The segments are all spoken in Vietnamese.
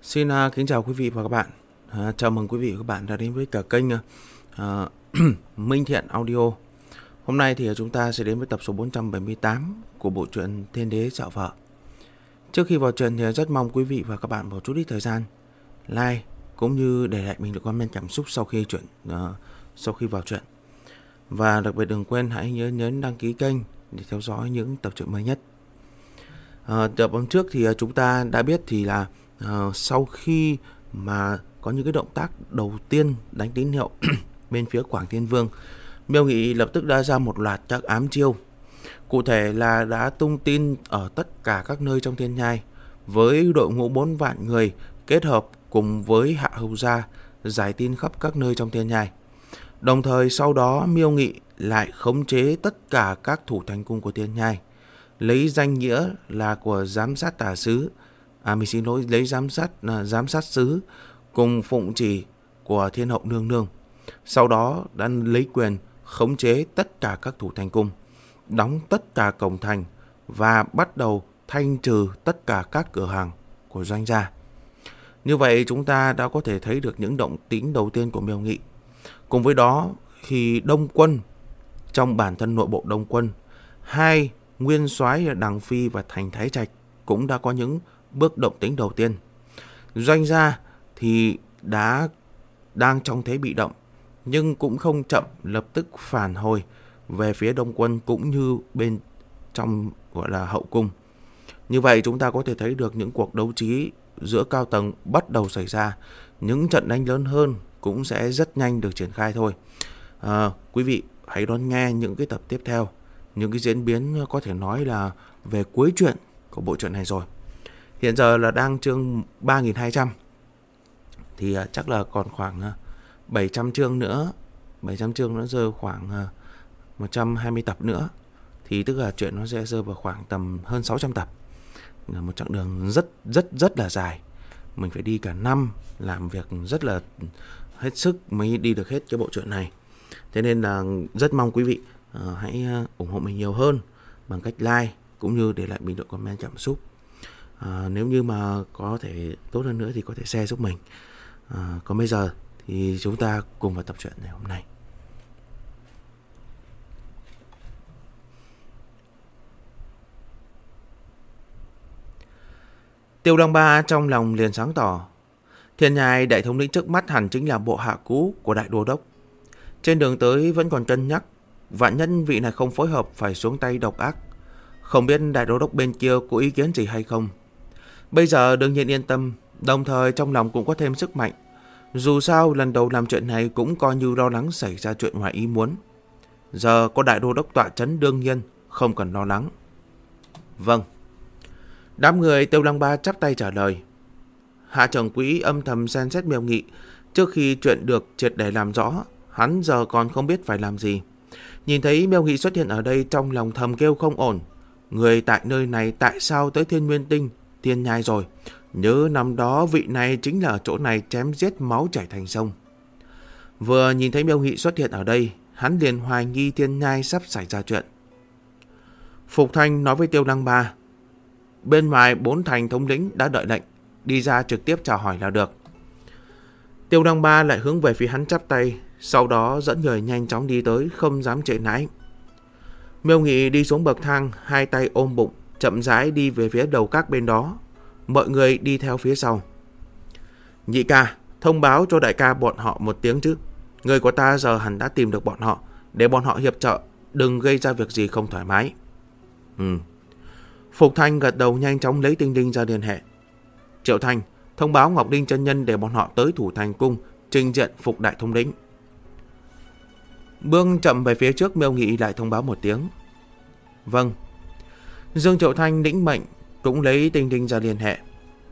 Xin kính chào quý vị và các bạn. Chào mừng quý vị và các bạn đã đến với cả kênh Minh Thiện Audio. Hôm nay thì chúng ta sẽ đến với tập số 478 của bộ truyện Thiên Đế Dạo Vợ. Trước khi vào truyện thì rất mong quý vị và các bạn bỏ chút ít thời gian like cũng như để lại mình được comment cảm xúc sau khi vào truyện. Và đặc biệt đừng quên hãy nhấn đăng ký kênh để theo dõi những tập truyện mới nhất. Tập hôm trước thì chúng ta đã biết thì là sau khi mà có những cái động tác đầu tiên đánh tín hiệu bên phía Quảng Thiên Vương, Miêu Nghị lập tức đã ra một loạt các ám chiêu. Cụ thể là đã tung tin ở tất cả các nơi trong Thiên Nhai với đội ngũ 4 vạn người, kết hợp cùng với Hạ Hầu Gia giải tin khắp các nơi trong Thiên Nhai. Đồng thời sau đó Miêu Nghị lại khống chế tất cả các thủ thành cung của Thiên Nhai, lấy danh nghĩa là của giám sát tả sứ, lấy giám sát sứ cùng phụng chỉ của Thiên Hậu Nương Nương. Sau đó đã lấy quyền khống chế tất cả các thủ thành cung, đóng tất cả cổng thành và bắt đầu thanh trừ tất cả các cửa hàng của doanh gia. Như vậy chúng ta đã có thể thấy được những động tĩnh đầu tiên của Miêu Nghị. Cùng với đó, khi Đông Quân, trong bản thân nội bộ Đông Quân, hai nguyên soái Đằng Phi và Thành Thái Trạch cũng đã có những bước động tĩnh đầu tiên. Doanh gia thì đang trong thế bị động, nhưng cũng không chậm lập tức phản hồi về phía Đông Quân cũng như bên trong gọi là hậu cung. Như vậy chúng ta có thể thấy được những cuộc đấu trí giữa cao tầng bắt đầu xảy ra. Những trận đánh lớn hơn cũng sẽ rất nhanh được triển khai thôi. Quý vị hãy đón nghe những cái tập tiếp theo, những cái diễn biến có thể nói là về cuối truyện của bộ truyện này rồi. Hiện giờ là đang chương 3200, thì chắc là còn khoảng 700 chương nữa. 700 chương nữa rơi khoảng 120 tập nữa, thì tức là chuyện nó sẽ rơi vào khoảng tầm hơn 600 tập. Là một chặng đường rất là dài. Mình phải đi cả năm, làm việc rất là hết sức mới đi được hết cái bộ truyện này. Thế nên là rất mong quý vị hãy ủng hộ mình nhiều hơn bằng cách like cũng như để lại bình luận comment cảm xúc. Nếu như mà có thể tốt hơn nữa thì có thể share giúp mình. Còn bây giờ thì chúng ta cùng vào tập truyện ngày hôm nay. Tiêu Đăng Ba trong lòng liền sáng tỏ. Thiên Nhai đại thống lĩnh trước mắt hẳn chính là bộ hạ cũ của đại đô đốc. Trên đường tới vẫn còn cân nhắc, vạn nhân vị này không phối hợp phải xuống tay độc ác. Không biết đại đô đốc bên kia có ý kiến gì hay không. Bây giờ đương nhiên yên tâm, đồng thời trong lòng cũng có thêm sức mạnh. Dù sao lần đầu làm chuyện này cũng coi như lo lắng xảy ra chuyện ngoài ý muốn. Giờ có đại đô đốc tọa chấn đương nhiên không cần lo lắng. Vâng. Đám người Tiêu Lăng Ba chắp tay trả lời. Hạ trưởng quỹ âm thầm xem xét Miêu Nghị. Trước khi chuyện được triệt để làm rõ, hắn giờ còn không biết phải làm gì. Nhìn thấy Miêu Nghị xuất hiện ở đây, trong lòng thầm kêu không ổn. Người tại nơi này tại sao tới Thiên Nguyên Tinh, Thiên Nhai rồi? Nhớ năm đó vị này chính là ở chỗ này chém giết máu chảy thành sông. Vừa nhìn thấy Miêu Nghị xuất hiện ở đây, hắn liền hoài nghi Thiên Nhai sắp xảy ra chuyện. Phục Thanh nói với Tiêu Lăng Ba, bên ngoài 4 thành thống lĩnh đã đợi lệnh, đi ra trực tiếp chào hỏi là được. Tiêu Lăng Ba lại hướng về phía hắn chắp tay, sau đó dẫn người nhanh chóng đi tới, không dám trễ nãi. Miêu Nghị đi xuống bậc thang, hai tay ôm bụng, chậm rãi đi về phía đầu các bên đó. Mọi người đi theo phía sau. Nhị ca, thông báo cho đại ca bọn họ một tiếng chứ. Người của ta giờ hẳn đã tìm được bọn họ, để bọn họ hiệp trợ, đừng gây ra việc gì không thoải mái. Phục Thanh gật đầu nhanh chóng lấy Tinh Đinh ra liên hệ. Triệu Thanh, thông báo Ngọc Đinh chân nhân để bọn họ tới thủ thành cung, trình diện Phục đại thống lĩnh. Bước chậm về phía trước, Miêu Nghị lại thông báo một tiếng. Vâng. Dương Triệu Thanh lĩnh mệnh, cũng lấy Tinh Đinh ra liên hệ.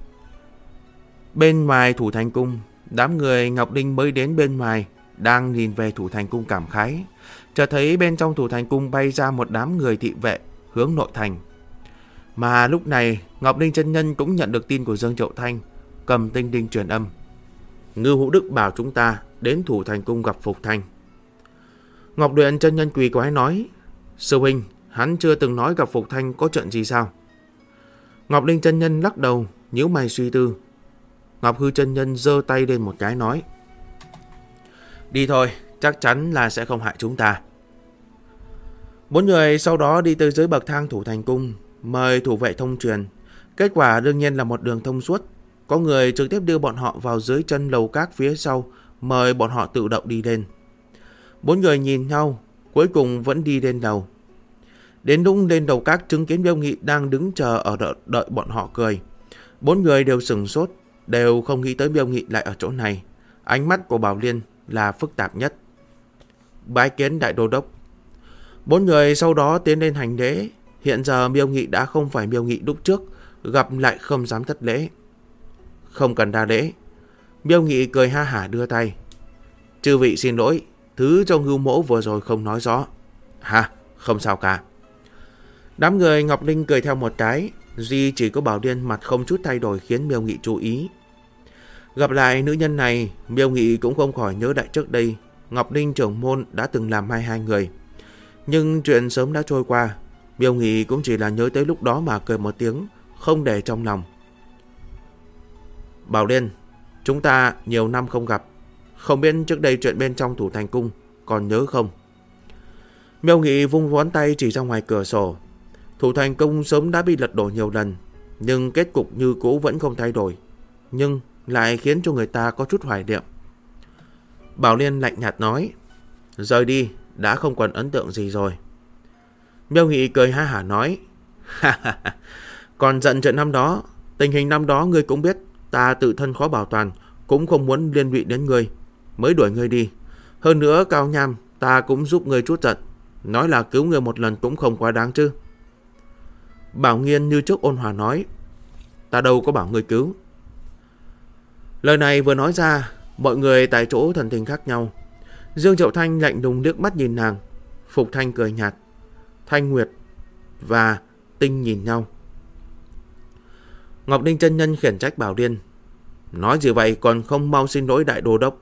Bên ngoài thủ thành cung, đám người Ngọc Đinh mới đến bên ngoài đang nhìn về thủ thành cung cảm khái. Chợt thấy bên trong thủ thành cung bay ra một đám người thị vệ hướng nội thành. Mà lúc này Ngọc Đinh chân nhân cũng nhận được tin của Dương Triệu Thanh, cầm Tinh Đinh truyền âm. Ngưu Hữu Đức bảo chúng ta đến thủ thành cung gặp Phục Thanh. Ngọc Luyện chân nhân quỳ quái nói, sư huynh, hắn chưa từng nói gặp Phục Thanh có chuyện gì sao? Ngọc Linh chân nhân lắc đầu, nhíu mày suy tư. Ngọc Hư chân nhân giơ tay lên một cái nói: đi thôi, chắc chắn là sẽ không hại chúng ta. 4 người sau đó đi tới dưới bậc thang thủ thành cung, mời thủ vệ thông truyền. Kết quả đương nhiên là một đường thông suốt. Có người trực tiếp đưa bọn họ vào dưới chân lầu các phía sau, mời bọn họ tự động đi lên. 4 người nhìn nhau, cuối cùng vẫn đi lên đầu. Đến lúc lên đầu các, chứng kiến Miêu Nghị đang đứng chờ ở đợi bọn họ cười. 4 người đều sửng sốt, đều không nghĩ tới Miêu Nghị lại ở chỗ này. Ánh mắt của Bảo Liên là phức tạp nhất. Bái kiến đại đô đốc. 4 người sau đó tiến lên hành lễ. Hiện giờ Miêu Nghị đã không phải Miêu Nghị lúc trước, gặp lại không dám thất lễ. Không cần đa lễ. Miêu Nghị cười ha hả đưa tay. Chư vị xin lỗi, thứ cho Ngưu Mỗ vừa rồi không nói rõ. Không sao cả. Đám người Ngọc Linh cười theo một cái, duy chỉ có Bảo Liên mặt không chút thay đổi khiến Miêu Nghị chú ý. Gặp lại nữ nhân này, Miêu Nghị cũng không khỏi nhớ lại trước đây Ngọc Linh trưởng môn đã từng làm hai người. Nhưng chuyện sớm đã trôi qua, Miêu Nghị cũng chỉ là nhớ tới lúc đó mà cười một tiếng, không để trong lòng. Bảo Liên, chúng ta nhiều năm không gặp, không biết trước đây chuyện bên trong thủ thành cung còn nhớ không? Miêu Nghị vung ngón tay chỉ ra ngoài cửa sổ. Thủ thành cung sớm đã bị lật đổ nhiều lần, nhưng kết cục như cũ vẫn không thay đổi, nhưng lại khiến cho người ta có chút hoài niệm. Bảo Liên lạnh nhạt nói: rời đi, đã không còn ấn tượng gì rồi. Miêu Nghị cười ha hả nói: còn giận chuyện năm đó, tình hình năm đó ngươi cũng biết, ta tự thân khó bảo toàn, cũng không muốn liên lụy đến ngươi, mới đuổi ngươi đi. Hơn nữa Cao Nham, ta cũng giúp ngươi chút giận, nói là cứu ngươi một lần cũng không quá đáng chứ. Bảo Nghiên như trước ôn hòa nói: ta đâu có bảo ngươi cứu. Lời này vừa nói ra, mọi người tại chỗ thần tình khác nhau. Dương Triệu Thanh lạnh lùng liếc mắt nhìn nàng. Phục Thanh cười nhạt. Thanh Nguyệt và Tinh nhìn nhau. Ngọc Linh chân nhân khiển trách Bảo Liên: nói gì vậy, còn không mau xin lỗi đại đô đốc.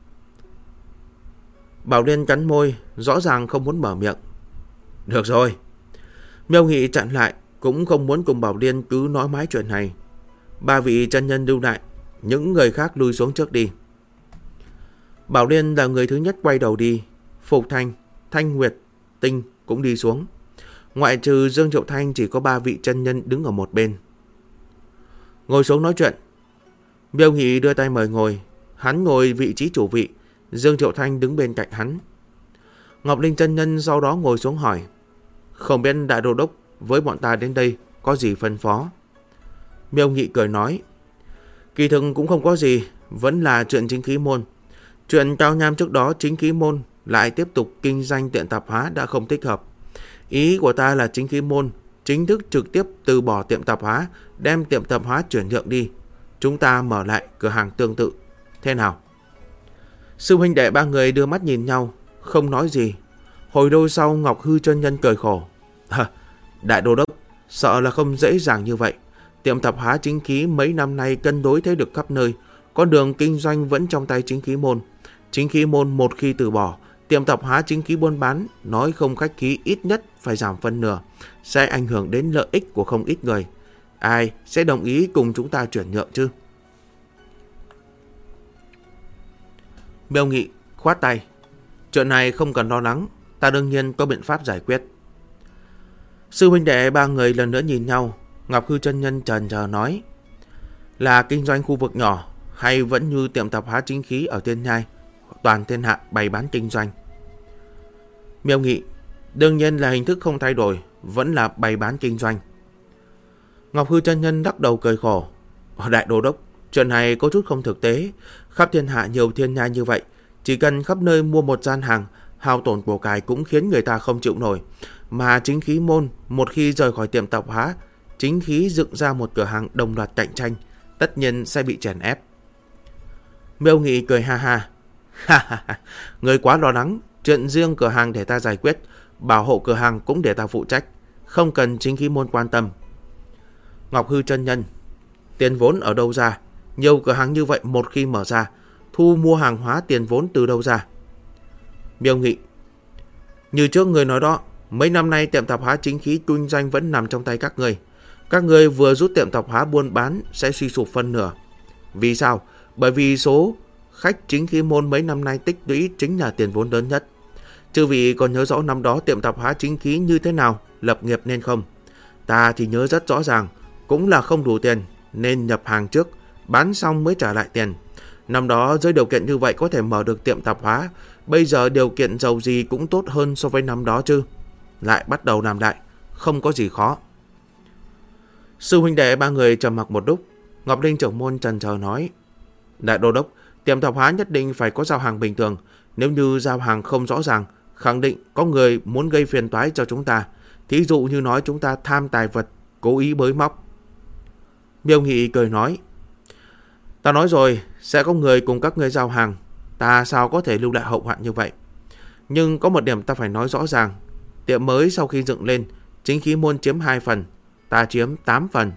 Bảo Liên cắn môi, rõ ràng không muốn mở miệng. Được rồi. Miêu Nghị chặn lại, cũng không muốn cùng Bảo Liên cứ nói mãi chuyện này. 3 vị chân nhân lưu lại, những người khác lui xuống trước đi. Bảo Liên là người thứ nhất quay đầu đi. Phục Thanh, Thanh Nguyệt, Tinh cũng đi xuống. Ngoại trừ Dương Triệu Thanh, chỉ có 3 vị chân nhân đứng ở một bên. Ngồi xuống nói chuyện. Miêu Nghị đưa tay mời ngồi. Hắn ngồi vị trí chủ vị, Dương Triệu Thanh đứng bên cạnh hắn. Ngọc Linh chân nhân sau đó ngồi xuống hỏi: không biết đại đô đốc với bọn ta đến đây có gì phân phó? Miêu Nghị cười nói: kỳ thực cũng không có gì, vẫn là chuyện chính khí môn. Chuyện Cao Nham trước đó chính khí môn lại tiếp tục kinh doanh tiệm tạp hóa đã không thích hợp. Ý của ta là chính khí môn chính thức trực tiếp từ bỏ tiệm tạp hóa, đem tiệm tạp hóa chuyển nhượng đi. Chúng ta mở lại cửa hàng tương tự. Thế nào? Sư huynh đệ 3 người đưa mắt nhìn nhau, không nói gì. Hồi lâu sau Ngọc Hư chân nhân cười khổ: đại đô đốc, sợ là không dễ dàng như vậy. Tiệm tạp hóa chính khí mấy năm nay cân đối thế lực khắp nơi, con đường kinh doanh vẫn trong tay chính khí môn. Chính khí môn một khi từ bỏ, tiệm tạp hóa chính khí buôn bán, nói không khách khí ít nhất phải giảm phân nửa, sẽ ảnh hưởng đến lợi ích của không ít người. Ai sẽ đồng ý cùng chúng ta chuyển nhượng chứ? Miêu Nghị khoát tay: chuyện này không cần lo lắng, ta đương nhiên có biện pháp giải quyết. Sư huynh đệ 3 người lần nữa nhìn nhau. Ngọc Hư chân nhân chần chờ nói: là kinh doanh khu vực nhỏ, hay vẫn như tiệm tạp hóa chính khí ở Tiên Nhai, toàn thiên hạ bày bán kinh doanh? Miêu Nghị: đương nhiên là hình thức không thay đổi, vẫn là bày bán kinh doanh. Ngọc Hư chân nhân lắc đầu cười khổ: đại đô đốc, chuyện này có chút không thực tế. Khắp thiên hạ nhiều thiên nhai như vậy, chỉ cần khắp nơi mua một gian hàng, hao tổn của cải cũng khiến người ta không chịu nổi. Mà chính khí môn một khi rời khỏi tiệm tạp hóa, chính khí dựng ra một cửa hàng đồng loạt cạnh tranh, tất nhiên sẽ bị chèn ép. Miêu Nghị cười ha ha: người quá lo lắng, chuyện riêng cửa hàng để ta giải quyết, bảo hộ cửa hàng cũng để ta phụ trách, không cần chính khí môn quan tâm. Ngọc Hư chân nhân: tiền vốn ở đâu ra? Nhiều cửa hàng như vậy một khi mở ra, thu mua hàng hóa tiền vốn từ đâu ra? Miêu Nghị: như trước người nói đó, mấy năm nay tiệm tạp hóa chính khí kinh doanh vẫn nằm trong tay các người. Các người vừa rút tiệm tạp hóa buôn bán sẽ suy sụp phân nửa. Vì sao? Bởi vì số khách chính khí môn mấy năm nay tích lũy chính là tiền vốn lớn nhất. Chư vị còn nhớ rõ năm đó tiệm tạp hóa chính khí như thế nào, lập nghiệp nên không? Ta thì nhớ rất rõ ràng, cũng là không đủ tiền nên nhập hàng trước, bán xong mới trả lại tiền. Năm đó dưới điều kiện như vậy có thể mở được tiệm tạp hóa, bây giờ điều kiện giàu gì cũng tốt hơn so với năm đó chứ. Lại bắt đầu làm lại, không có gì khó. Sư huynh đệ ba người trầm mặc một lúc, Ngọc Linh trưởng môn chần chờ nói: Đại đô đốc, tiệm tạp hóa nhất định phải có giao hàng bình thường, nếu như giao hàng không rõ ràng, khẳng định có người muốn gây phiền toái cho chúng ta. Thí dụ như nói chúng ta tham tài vật, cố ý bới móc. Miêu Nghị cười nói: Ta nói rồi, sẽ có người cùng các ngươi giao hàng, ta sao có thể lưu lại hậu hoạn như vậy. Nhưng có một điểm ta phải nói rõ ràng, tiệm mới sau khi dựng lên, chính khí môn chiếm 2 phần, ta chiếm 8 phần.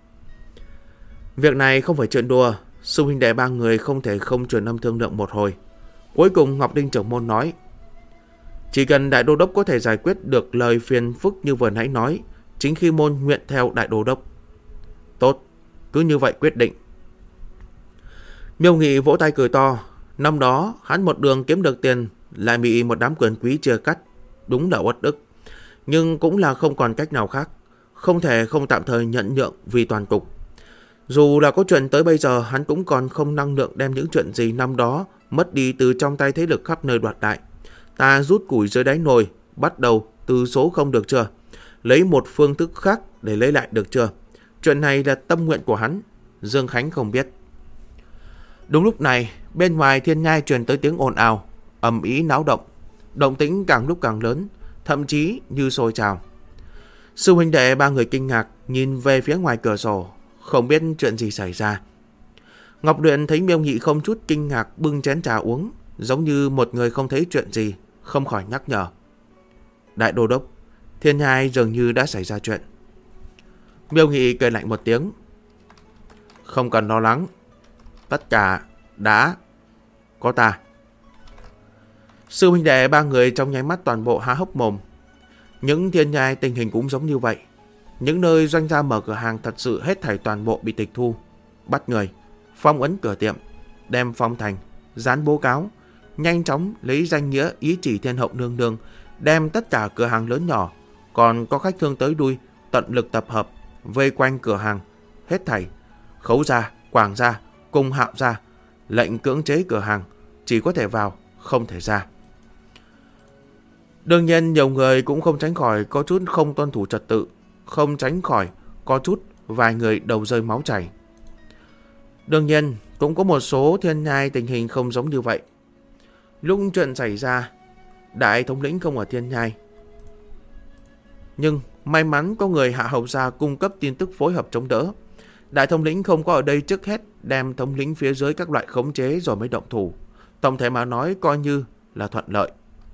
Việc này không phải chuyện đùa, sư huynh đệ ba người không thể không truyền âm thương lượng một hồi. Cuối cùng Ngọc Linh trưởng môn nói: Chỉ cần đại đô đốc có thể giải quyết được lời phiền phức như vừa nãy nói, chính khí môn nguyện theo đại đô đốc. Tốt, cứ như vậy quyết định. Miêu Nghị vỗ tay cười to. Năm đó hắn một đường kiếm được tiền, lại bị một đám quyền quý chia cắt, đúng là uất ức. Nhưng cũng là không còn cách nào khác, không thể không tạm thời nhận nhượng vì toàn cục. Dù là có chuyện tới bây giờ, hắn cũng còn không năng lượng đem những chuyện gì năm đó mất đi từ trong tay thế lực khắp nơi đoạt lại. Ta rút củi dưới đáy nồi, bắt đầu từ số không được chưa? Lấy một phương thức khác để lấy lại được chưa? Chuyện này là tâm nguyện của hắn, Dương Khánh không biết. Đúng lúc này, bên ngoài thiên nhai truyền tới tiếng ồn ào, ầm ĩ náo động. Động tĩnh càng lúc càng lớn, thậm chí như sôi trào. Sư huynh đệ ba người kinh ngạc nhìn về phía ngoài cửa sổ, không biết chuyện gì xảy ra. Ngọc Luyện thấy Miêu Nghị không chút kinh ngạc bưng chén trà uống, giống như một người không thấy chuyện gì, không khỏi nhắc nhở: Đại đô đốc, thiên nhai dường như đã xảy ra chuyện. Miêu Nghị cười lạnh một tiếng: Không cần lo lắng, tất cả đã có ta. Sư huynh đệ ba người trong nháy mắt toàn bộ há hốc mồm. Những thiên nhai tình hình cũng giống như vậy. Những nơi doanh gia mở cửa hàng thật sự hết thảy toàn bộ bị tịch thu, bắt người, phong ấn cửa tiệm, đem phong thành, dán bố cáo, nhanh chóng lấy danh nghĩa ý chỉ thiên hậu nương nương, đem tất cả cửa hàng lớn nhỏ, còn có khách thương tới đuôi, tận lực tập hợp, vây quanh cửa hàng, hết thảy, Khấu gia, Quảng gia, cùng Hạo gia, lệnh cưỡng chế cửa hàng, chỉ có thể vào, không thể ra. Đương nhiên nhiều người cũng không tránh khỏi có chút không tuân thủ trật tự, không tránh khỏi có chút vài người đầu rơi máu chảy. Đương nhiên cũng có một số thiên nhai tình hình không giống như vậy. Lúc chuyện xảy ra, đại thống lĩnh không ở thiên nhai, nhưng may mắn có người Hạ Hầu gia cung cấp tin tức phối hợp chống đỡ. Đại thống lĩnh không có ở đây, trước hết đem thống lĩnh phía dưới các loại khống chế rồi mới động thủ. Tổng thể mà nói coi như là thuận lợi.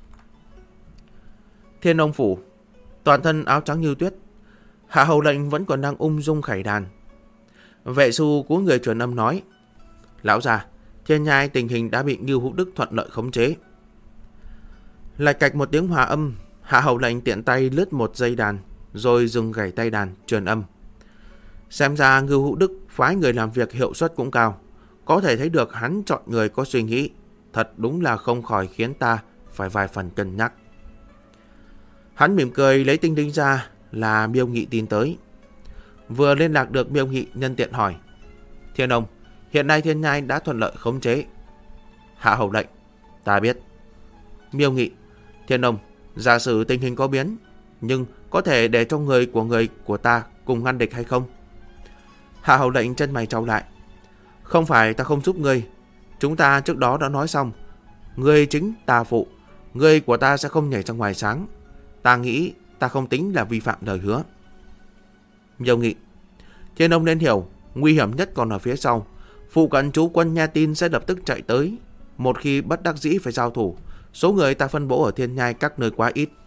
Thiên Ông phủ, toàn thân áo trắng như tuyết, Hạ Hầu lệnh vẫn còn đang ung dung khải đàn. Vệ Xu cúi người truyền âm nói: Lão già, thiên nhai tình hình đã bị Ngưu Hữu Đức thuận lợi khống chế. Lạch cạch một tiếng hòa âm, Hạ Hầu lệnh tiện tay lướt một dây đàn, rồi dừng gảy tay đàn truyền âm. Xem ra Ngưu Hữu Đức phái người làm việc hiệu suất cũng cao, có thể thấy được hắn chọn người có suy nghĩ, thật đúng là không khỏi khiến ta phải vài phần cân nhắc. Hắn mỉm cười lấy tinh linh ra, là Miêu Nghị tin tới. Vừa liên lạc được Miêu Nghị, nhân tiện hỏi: Thiên ông, hiện nay thiên nhai đã thuận lợi khống chế. Hạ Hầu lệnh: Ta biết. Miêu Nghị: Thiên ông, giả sử tình hình có biến, nhưng có thể để cho người của ta cùng ngăn địch hay không? Hạ Hầu lệnh chân mày trao lại: Không phải ta không giúp ngươi, chúng ta trước đó đã nói xong, ngươi chính ta phụ, ngươi của ta sẽ không nhảy ra ngoài sáng. Ta nghĩ ta không tính là vi phạm lời hứa. Miêu Nghị: Thiên ông nên hiểu, nguy hiểm nhất còn ở phía sau. Phụ cận chú quân nghe tin sẽ lập tức chạy tới. Một khi bất đắc dĩ phải giao thủ, số người ta phân bố ở thiên nhai các nơi quá ít.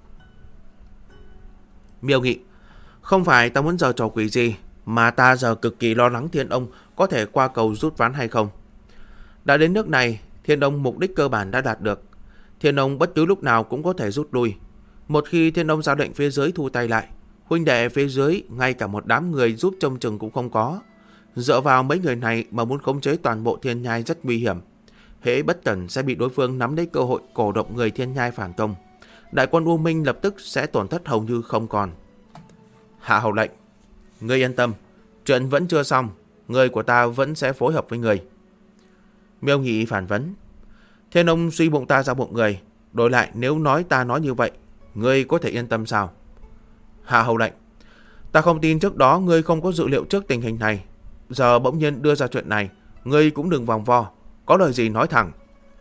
Miêu Nghị: Không phải ta muốn giở trò quỷ gì, mà ta giờ cực kỳ lo lắng Thiên ông có thể qua cầu rút ván hay không. Đã đến nước này, Thiên ông mục đích cơ bản đã đạt được. Thiên ông bất cứ lúc nào cũng có thể rút lui. Một khi Thiên ông ra lệnh phía dưới thu tay lại, huynh đệ phía dưới ngay cả một đám người giúp trông chừng cũng không có. Dựa vào mấy người này mà muốn khống chế toàn bộ Thiên Nhai rất nguy hiểm. Hễ bất cẩn sẽ bị đối phương nắm lấy cơ hội cổ động người Thiên Nhai phản công. Đại quân U Minh lập tức sẽ tổn thất hầu như không còn. Hạ hầu lệnh, ngươi yên tâm, chuyện vẫn chưa xong, người của ta vẫn sẽ phối hợp với người. Miêu Nghị phản vấn, Thiên ông suy bụng ta ra bụng người, đổi lại nếu nói ta nói như vậy, ngươi có thể yên tâm sao? Hạ hầu lệnh, ta không tin trước đó ngươi không có dự liệu trước tình hình này. Giờ bỗng nhiên đưa ra chuyện này, ngươi cũng đừng vòng vo, có lời gì nói thẳng.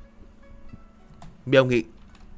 Miêu Nghị,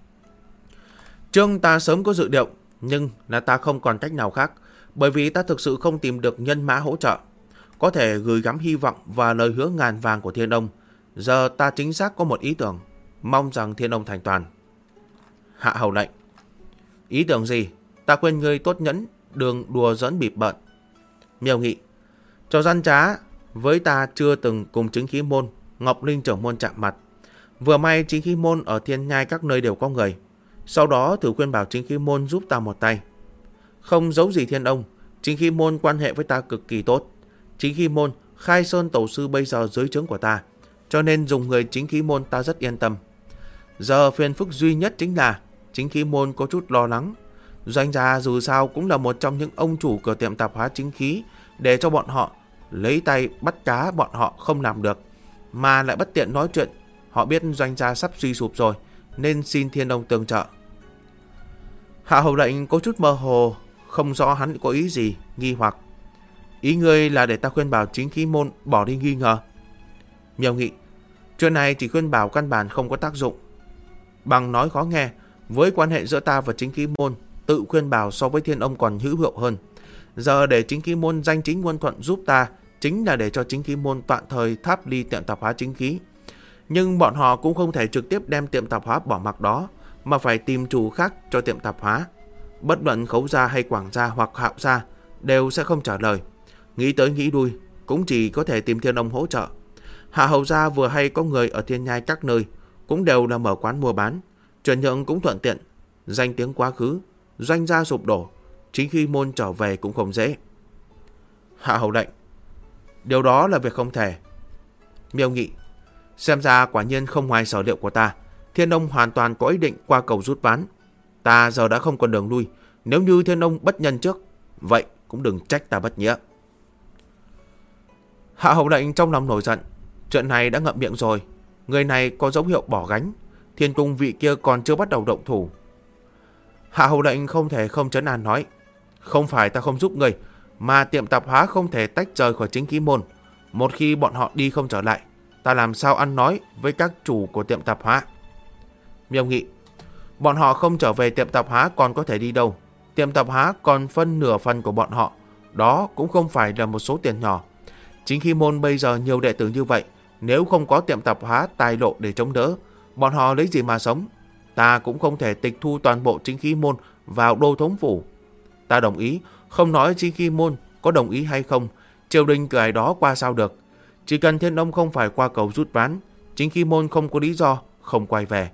Trương ta sớm có dự liệu, nhưng là ta không còn cách nào khác, bởi vì ta thực sự không tìm được nhân mã hỗ trợ. Có thể gửi gắm hy vọng và lời hứa ngàn vàng của Thiên ông. Giờ ta chính xác có một ý tưởng, mong rằng Thiên ông thành toàn. Hạ hầu lệnh, ý tưởng gì? Ta khuyên ngươi tốt nhẫn, đừng đùa giỡn bịp bợn. Miêu Nghị, trò gian trá với ta chưa từng cùng Chính Khí Môn, Ngọc Linh trưởng môn chạm mặt. Vừa may Chính Khí Môn ở Thiên Nhai các nơi đều có người. Sau đó thử khuyên bảo Chính Khí Môn giúp ta một tay. Không giấu gì Thiên ông, Chính Khí Môn quan hệ với ta cực kỳ tốt. Chính Khí Môn, Khai Sơn tổ sư bây giờ dưới trướng của ta, cho nên dùng người Chính Khí Môn ta rất yên tâm. Giờ phiền phức duy nhất chính là Chính Khí Môn có chút lo lắng. Doanh gia dù sao cũng là một trong những ông chủ cửa tiệm tạp hóa chính khí, để cho bọn họ lấy tay bắt cá bọn họ không làm được, mà lại bất tiện nói chuyện. Họ biết doanh gia sắp suy sụp rồi, nên xin Thiên ông tương trợ. Hạ hầu lệnh có chút mơ hồ, không rõ hắn có ý gì, nghi hoặc. Ý ngươi là để ta khuyên bảo Chính Khí Môn bỏ đi nghi ngờ? Miêu Nghị, chuyện này chỉ khuyên bảo căn bản không có tác dụng. Bằng nói khó nghe, với quan hệ giữa ta và Chính Khí Môn, tự khuyên bảo so với Thiên ông còn hữu hiệu hơn. Giờ để Chính Khí Môn danh chính ngôn thuận giúp ta, chính là để cho Chính Khí Môn tạm thời tháp ly tiệm tạp hóa chính khí. Nhưng bọn họ cũng không thể trực tiếp đem tiệm tạp hóa bỏ mặc đó, mà phải tìm chủ khác cho tiệm tạp hóa. Bất luận Khấu gia hay Quảng gia hoặc Hạo gia đều sẽ không trả lời. Nghĩ tới nghĩ lui, cũng chỉ có thể tìm Thiên ông hỗ trợ. Hạ hầu gia vừa hay có người ở Thiên Nhai các nơi, cũng đều là mở quán mua bán, chuyển nhượng cũng thuận tiện. Danh tiếng quá khứ, doanh gia sụp đổ, Chính Khí Môn trở về cũng không dễ. Hạ hầu lệnh, điều đó là việc không thể. Miêu Nghị, xem ra quả nhiên không ngoài sở liệu của ta. Thiên ông hoàn toàn có ý định qua cầu rút ván. Ta giờ đã không còn đường lui. Nếu như Thiên ông bất nhân trước, vậy cũng đừng trách ta bất nghĩa. Hạ hầu lệnh trong lòng nổi giận. Chuyện này đã ngậm miệng rồi. Người này có dấu hiệu bỏ gánh. Thiên cung vị kia còn chưa bắt đầu động thủ. Hạ hầu lệnh không thể không trấn an nói, không phải ta không giúp người, mà tiệm tạp hóa không thể tách rời khỏi Chính Khí Môn. Một khi bọn họ đi không trở lại, ta làm sao ăn nói với các chủ của tiệm tạp hóa? Miêu Nghị, bọn họ không trở về tiệm tạp hóa còn có thể đi đâu? Tiệm tạp hóa còn phân nửa phần của bọn họ, đó cũng không phải là một số tiền nhỏ. Chính Khí Môn bây giờ nhiều đệ tử như vậy, nếu không có tiệm tạp hóa tài lộ để chống đỡ, bọn họ lấy gì mà sống? Ta cũng không thể tịch thu toàn bộ Chính Khí Môn vào đô thống phủ. Ta đồng ý, không nói Chính Khí Môn có đồng ý hay không, triều đình cái đó qua sao được. Chỉ cần Thiên ông không phải qua cầu rút ván, Chính Khí Môn không có lý do không quay về.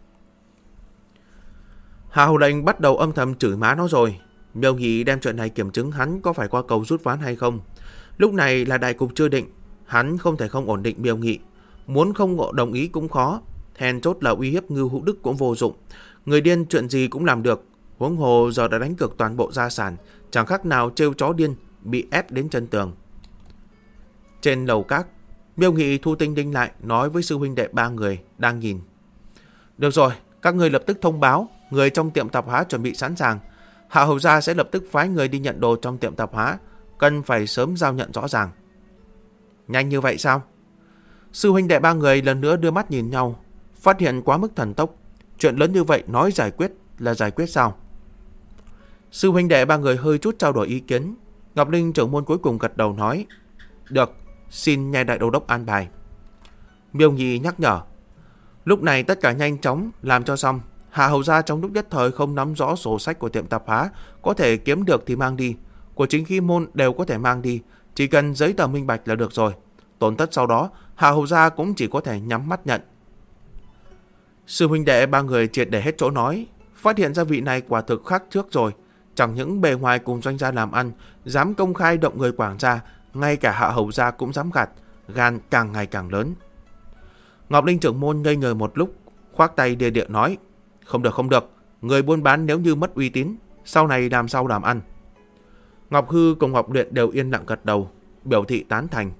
Hạ hầu lệnh bắt đầu âm thầm chửi má nó rồi. Miêu Nghị đem chuyện này kiểm chứng hắn có phải qua cầu rút ván hay không. Lúc này là đại cục chưa định, hắn không thể không ổn định Miêu Nghị. Muốn không đồng ý cũng khó, hèn chốt là uy hiếp Ngưu Hữu Đức cũng vô dụng. Người điên chuyện gì cũng làm được, huống hồ giờ đã đánh cược toàn bộ gia sản, chẳng khác nào trêu chó điên bị ép đến chân tường. Trên lầu các, Miêu Nghị thu tinh đinh lại, nói với sư huynh đệ ba người đang nhìn. Được rồi, các người lập tức thông báo, người trong tiệm tạp hóa chuẩn bị sẵn sàng. Hạ hầu gia sẽ lập tức phái người đi nhận đồ trong tiệm tạp hóa, cần phải sớm giao nhận rõ ràng. Nhanh như vậy sao? Sư huynh đệ ba người lần nữa đưa mắt nhìn nhau, phát hiện quá mức thần tốc. Chuyện lớn như vậy nói giải quyết là giải quyết sao? Sư huynh đệ ba người hơi chút trao đổi ý kiến. Ngọc Linh trưởng môn cuối cùng gật đầu nói, được, xin nghe đại đô đốc an bài. Miêu Nghị nhắc nhở, lúc này tất cả nhanh chóng làm cho xong. Hạ hầu gia trong lúc nhất thời không nắm rõ sổ sách của tiệm tạp hóa, có thể kiếm được thì mang đi, của Chính Khí Môn đều có thể mang đi, chỉ cần giấy tờ minh bạch là được rồi. Tổn thất sau đó, Hạ hầu gia cũng chỉ có thể nhắm mắt nhận. Sư huynh đệ ba người triệt để hết chỗ nói, phát hiện ra vị này quả thực khác trước rồi. Chẳng những bề ngoài cùng doanh gia làm ăn, dám công khai động người Quảng gia, ngay cả Hạ Hầu gia cũng dám gạt, gan càng ngày càng lớn. Ngọc Linh trưởng môn ngây người một lúc, khoác tay đia địa nói: Không được, người buôn bán nếu như mất uy tín, sau này làm sao làm ăn. Ngọc Hư cùng Ngọc Luyện đều yên lặng gật đầu, biểu thị tán thành.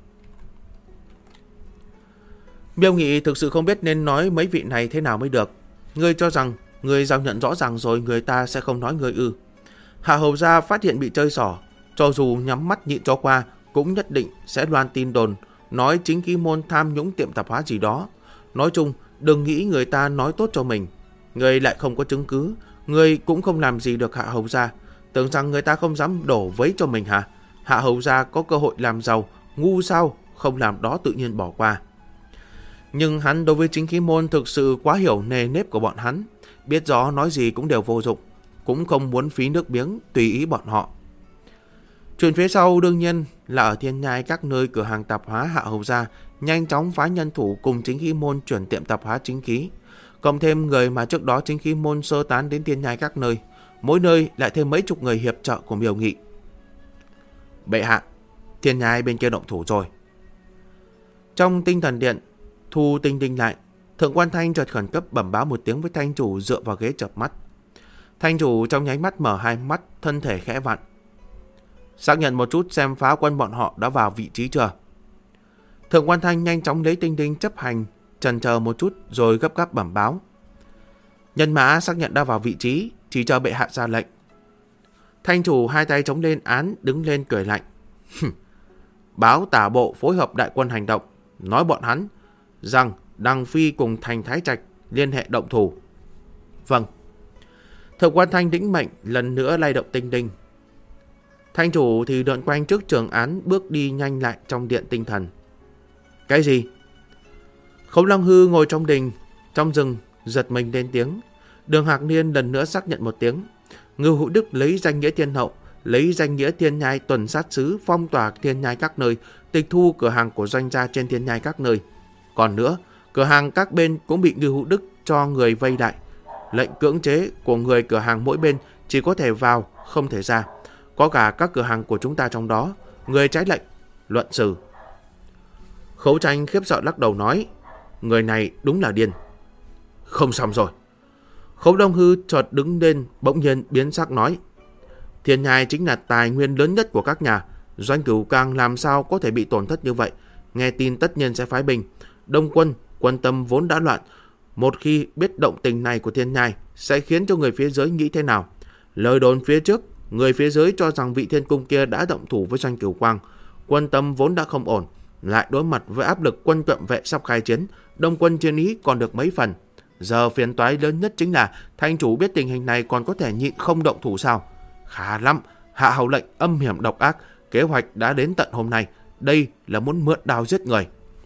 Miêu Nghị thực sự không biết nên nói mấy vị này thế nào mới được. Ngươi cho rằng ngươi giao nhận rõ ràng rồi người ta sẽ không nói ngươi ư? Hạ Hầu gia phát hiện bị chơi xỏ, cho dù nhắm mắt nhịn cho qua cũng nhất định sẽ loan tin đồn nói Chính Khí môn tham nhũng tiệm tạp hóa gì đó. Nói chung, đừng nghĩ người ta nói tốt cho mình. Ngươi lại không có chứng cứ, ngươi cũng không làm gì được Hạ Hầu gia. Tưởng rằng người ta không dám đổ vấy cho mình hả? Hạ Hầu gia có cơ hội làm giàu, ngu sao không làm đó tự nhiên bỏ qua. Nhưng hắn đối với Chính Khí môn thực sự quá hiểu nề nếp của bọn hắn, biết rõ nói gì cũng đều vô dụng, cũng không muốn phí nước miếng tùy ý bọn họ. Chuyện phía sau đương nhiên là ở Thiên Nhai các nơi cửa hàng tạp hóa Hạ Hầu gia nhanh chóng phái nhân thủ cùng Chính Khí môn chuyển tiệm tạp hóa chính khí, cộng thêm người mà trước đó Chính Khí môn sơ tán đến Thiên Nhai các nơi, mỗi nơi lại thêm mấy chục người hiệp trợ của Miêu Nghị. Bệ hạ, Thiên Nhai bên kia động thủ rồi. Trong tinh thần điện, thu tinh tinh lại, Thượng quan Thanh chợt khẩn cấp bẩm báo một tiếng với Thanh chủ dựa vào ghế chợp mắt. Thanh chủ trong nháy mắt mở hai mắt, thân thể khẽ vặn. Xác nhận một chút xem phá quân bọn họ đã vào vị trí chưa? Thượng quan Thanh nhanh chóng lấy tinh tinh chấp hành, chần chờ một chút rồi gấp gáp bẩm báo. Nhân mã xác nhận đã vào vị trí, chỉ chờ bệ hạ ra lệnh. Thanh chủ hai tay chống lên án, đứng lên cười lạnh. Báo tả bộ phối hợp đại quân hành động, nói bọn hắn rằng Đằng Phi cùng Thành Thái Trạch liên hệ động thủ. Vâng. Thượng quan Thanh đĩnh mệnh lần nữa lay động tinh tinh. Thanh chủ thì lượn quanh trước trường án, bước đi nhanh lại trong điện tinh thần. Cái gì? Khấu Long Hư ngồi trong đình, trong rừng, giật mình lên tiếng. Đường Hạc Niên lần nữa xác nhận một tiếng. Ngưu Hữu Đức lấy danh nghĩa thiên hậu, lấy danh nghĩa Thiên Nhai tuần sát sứ, phong tỏa Thiên Nhai các nơi, tịch thu cửa hàng của doanh gia trên Thiên Nhai các nơi. Còn nữa, cửa hàng các bên cũng bị Ngưu Hữu Đức cho người vây lại. Lệnh cưỡng chế của người cửa hàng mỗi bên chỉ có thể vào, không thể ra. Có cả các cửa hàng của chúng ta trong đó, người trái lệnh, luận xử. Khấu Tranh khiếp sợ lắc đầu nói, người này đúng là điên. Không xong rồi. Khấu Đông Hư chợt đứng lên, bỗng nhiên biến sắc nói, Thiên Nhai chính là tài nguyên lớn nhất của các nhà, Doanh Cửu Cang làm sao có thể bị tổn thất như vậy? Nghe tin tất nhiên sẽ phái binh. Đông quân, quân tâm vốn đã loạn, một khi biết động tình này của Thiên Nhai sẽ khiến cho người phía dưới nghĩ thế nào? Lời đồn phía trước, người phía dưới cho rằng vị thiên cung kia đã động thủ với Doanh Cửu Quang, quân tâm vốn đã không ổn, lại đối mặt với áp lực quân cận vệ sắp khai chiến, đông quân chiến ý còn được mấy phần. Giờ phiền toái lớn nhất chính là Thanh chủ biết tình hình này còn có thể nhịn không động thủ sao? Khá lắm, hạ hầu lệnh âm hiểm độc ác, kế hoạch đã đến tận hôm nay, đây là muốn mượn đao giết người.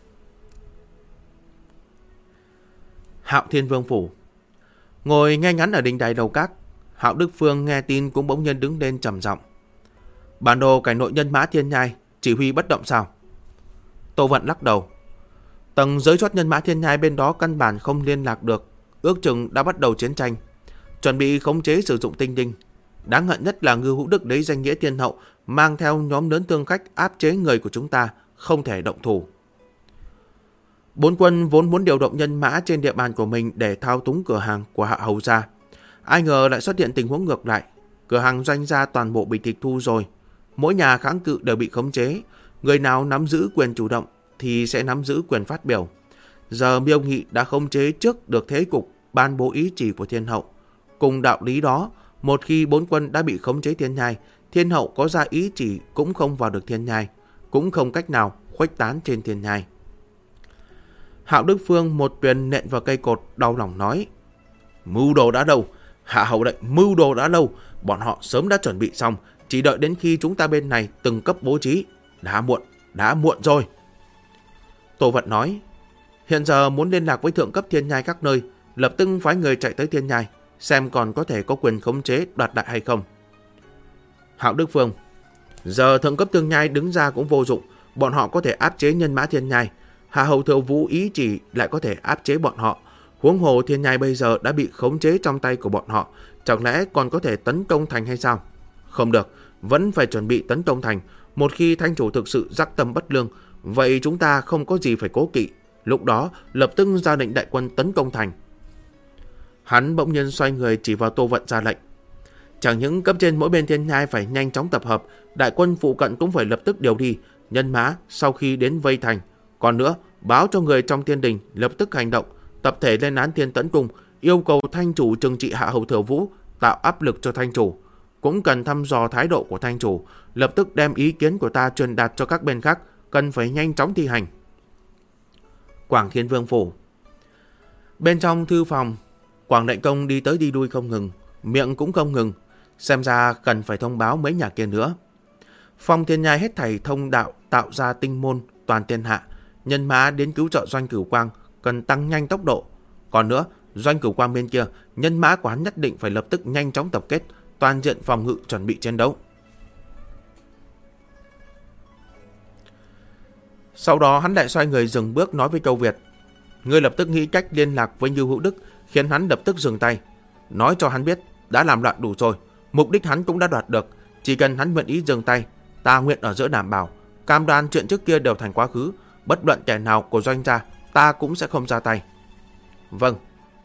Hạo Thiên Vương phủ. Ngồi ngay ngắn ở đình đài đầu các, Hạo Đức Phương nghe tin cũng bỗng nhiên đứng lên trầm giọng. Bản đồ cảnh nội nhân mã Thiên Nhai chỉ huy bất động sao? Tô Vận lắc đầu. Tầng giới chót nhân mã Thiên Nhai bên đó căn bản không liên lạc được, ước chừng đã bắt đầu chiến tranh, chuẩn bị khống chế sử dụng tinh tinh. Đáng hận nhất là Ngưu Hữu Đức lấy danh nghĩa thiên hậu mang theo nhóm lớn tương khách áp chế người của chúng ta, không thể động thủ. Bốn quân vốn muốn điều động nhân mã trên địa bàn của mình để thao túng cửa hàng của Hạ Hầu gia. Ai ngờ lại xuất hiện tình huống ngược lại. Cửa hàng doanh gia toàn bộ bị tịch thu rồi. Mỗi nhà kháng cự đều bị khống chế. Người nào nắm giữ quyền chủ động thì sẽ nắm giữ quyền phát biểu. Giờ Miêu Nghị đã khống chế trước được thế cục, ban bố ý chỉ của thiên hậu. Cùng đạo lý đó, một khi bốn quân đã bị khống chế Thiên Nhai, thiên hậu có ra ý chỉ cũng không vào được Thiên Nhai, cũng không cách nào khuếch tán trên Thiên Nhai. Hạo Đức Phương một quyền nện vào cây cột, đau lòng nói, mưu đồ đã lâu, hạ hầu lệnh mưu đồ đã lâu, bọn họ sớm đã chuẩn bị xong, chỉ đợi đến khi chúng ta bên này từng cấp bố trí. Đã muộn rồi. Tô Vận nói, hiện giờ muốn liên lạc với thượng cấp Thiên Nhai các nơi, lập tức phái người chạy tới Thiên Nhai, xem còn có thể có quyền khống chế đoạt lại hay không. Hạo Đức Phương, giờ thượng cấp Thiên Nhai đứng ra cũng vô dụng, bọn họ có thể áp chế nhân mã Thiên Nhai, Hạ Hầu Thượng Vũ ý chỉ lại có thể áp chế bọn họ. Huống hồ Thiên Nhai bây giờ đã bị khống chế trong tay của bọn họ, chẳng lẽ còn có thể tấn công thành hay sao? Không được, vẫn phải chuẩn bị tấn công thành. Một khi thanh chủ thực sự dắc tâm bất lương, vậy chúng ta không có gì phải cố kỵ. Lúc đó lập tức ra lệnh đại quân tấn công thành. Hắn bỗng nhiên xoay người chỉ vào Tô Vận ra lệnh. Chẳng những cấp trên mỗi bên thiên nhai phải nhanh chóng tập hợp, đại quân phụ cận cũng phải lập tức điều đi, nhân mã sau khi đến vây thành. Còn nữa, báo cho người trong thiên đình lập tức hành động, tập thể lên án Thiên Tẫn Cung, yêu cầu thanh chủ trừng trị Hạ Hầu Thừa Vũ, tạo áp lực cho thanh chủ. Cũng cần thăm dò thái độ của thanh chủ, lập tức đem ý kiến của ta truyền đạt cho các bên khác, cần phải nhanh chóng thi hành. Quảng Thiên Vương phủ. Bên trong thư phòng, Quảng Đại Công đi tới đi lui không ngừng, miệng cũng không ngừng, xem ra cần phải thông báo mấy nhà kia nữa. Phong Thiên Nhai hết thảy thông đạo tạo ra tinh môn toàn thiên hạ, nhân mã đến cứu trợ Doanh Cửu Quang cần tăng nhanh tốc độ. Còn nữa, Doanh Cửu Quang bên kia, nhân mã của hắn nhất định phải lập tức nhanh chóng tập kết, toàn diện phòng ngự chuẩn bị chiến đấu. Sau đó hắn lại xoay người dừng bước nói với Câu Việt: ngươi lập tức nghĩ cách liên lạc với Như Hữu Đức, khiến hắn lập tức dừng tay. Nói cho hắn biết đã làm loạn đủ rồi, mục đích hắn cũng đã đoạt được, chỉ cần hắn nguyện ý dừng tay, ta nguyện ở giữa đảm bảo, cam đoan chuyện trước kia đều thành quá khứ, bất luận kẻ nào của Doanh gia, ta cũng sẽ không ra tay. Vâng.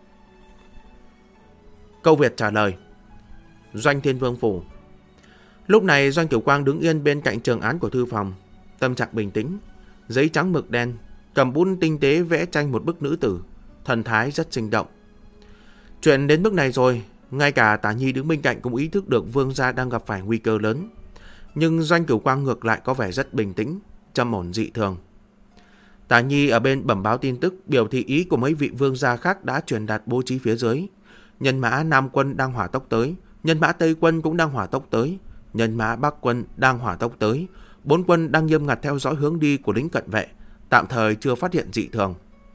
Câu Việt trả lời. Doanh Thiên Vương phủ. Lúc này Doanh Cửu Quang đứng yên bên cạnh trường án của thư phòng, tâm trạng bình tĩnh, giấy trắng mực đen, cầm bút tinh tế vẽ tranh một bức nữ tử, thần thái rất sinh động. Chuyện đến mức này rồi, ngay cả Tả Nhi đứng bên cạnh cũng ý thức được Vương gia đang gặp phải nguy cơ lớn. Nhưng Doanh Cửu Quang ngược lại có vẻ rất bình tĩnh, trầm ổn dị thường. Tả Nhi ở bên bẩm báo tin tức, biểu thị ý của mấy vị vương gia khác đã truyền đạt bố trí phía dưới. Nhân mã Nam quân đang hỏa tốc tới, nhân mã Tây quân cũng đang hỏa tốc tới, nhân mã Bắc quân đang hỏa tốc tới. 4 quân đang nghiêm ngặt theo dõi hướng đi của lính cận vệ, tạm thời chưa phát hiện dị thường.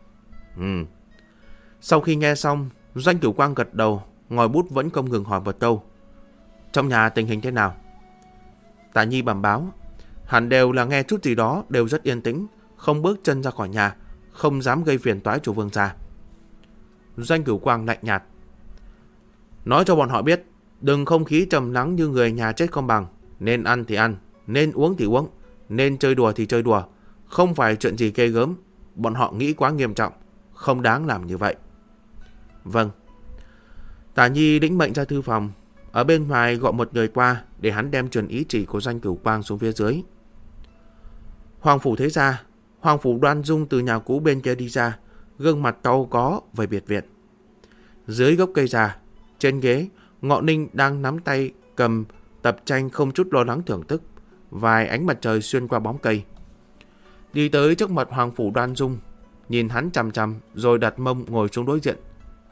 Sau khi nghe xong, Doanh Cửu Quang gật đầu, ngòi bút vẫn không ngừng hỏi một câu: trong nhà tình hình thế nào? Tả Nhi bẩm báo: hẳn đều là nghe chút gì đó, đều rất yên tĩnh, không bước chân ra khỏi nhà, không dám gây phiền toái chủ vương gia. Doanh Cửu Quang lạnh nhạt: nói cho bọn họ biết, đừng không khí trầm lắng như người nhà chết không bằng, nên ăn thì ăn, nên uống thì uống, nên chơi đùa thì chơi đùa, không phải chuyện gì ghê gớm, bọn họ nghĩ quá nghiêm trọng, không đáng làm như vậy. Vâng. Tả Nhi lĩnh mệnh ra thư phòng, ở bên ngoài gọi một người qua để hắn đem truyền ý chỉ của Doanh Cửu Quang xuống phía dưới. Hoàng phủ thấy ra, Hoàng phủ Đoan Dung từ nhà cũ bên kia đi ra, gương mặt cau có về biệt viện. Dưới gốc cây già, trên ghế, Ngọ Ninh đang nắm tay cầm tập tranh không chút lo lắng thưởng thức, vài ánh mặt trời xuyên qua bóng cây. Đi tới trước mặt Hoàng phủ Đoan Dung, nhìn hắn chằm chằm rồi đặt mông ngồi xuống đối diện.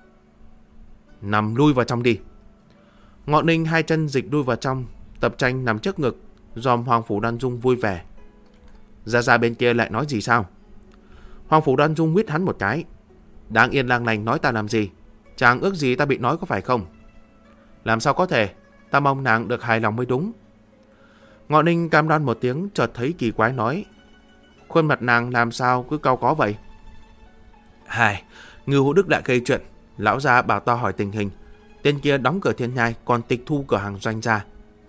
Nằm lui vào trong đi. Ngọ Ninh hai chân dịch lui vào trong, tập tranh nằm trước ngực, dòm Hoàng phủ Đoan Dung vui vẻ. Ra bên kia lại nói gì sao? Hoàng phủ Đoan Dung huýt hắn một cái. Đáng yên lang lành nói ta làm gì? Chàng ước gì ta bị nói có phải không? Làm sao có thể? Ta mong nàng được hài lòng mới đúng. Ngọ Ninh cam đoan một tiếng, chợt thấy kỳ quái nói: khuôn mặt nàng làm sao cứ cau có vậy? Hài, Ngưu Hữu Đức lại gây chuyện, lão gia bảo ta hỏi tình hình. Tên kia đóng cửa thiên nhai, còn tịch thu cửa hàng Doanh gia.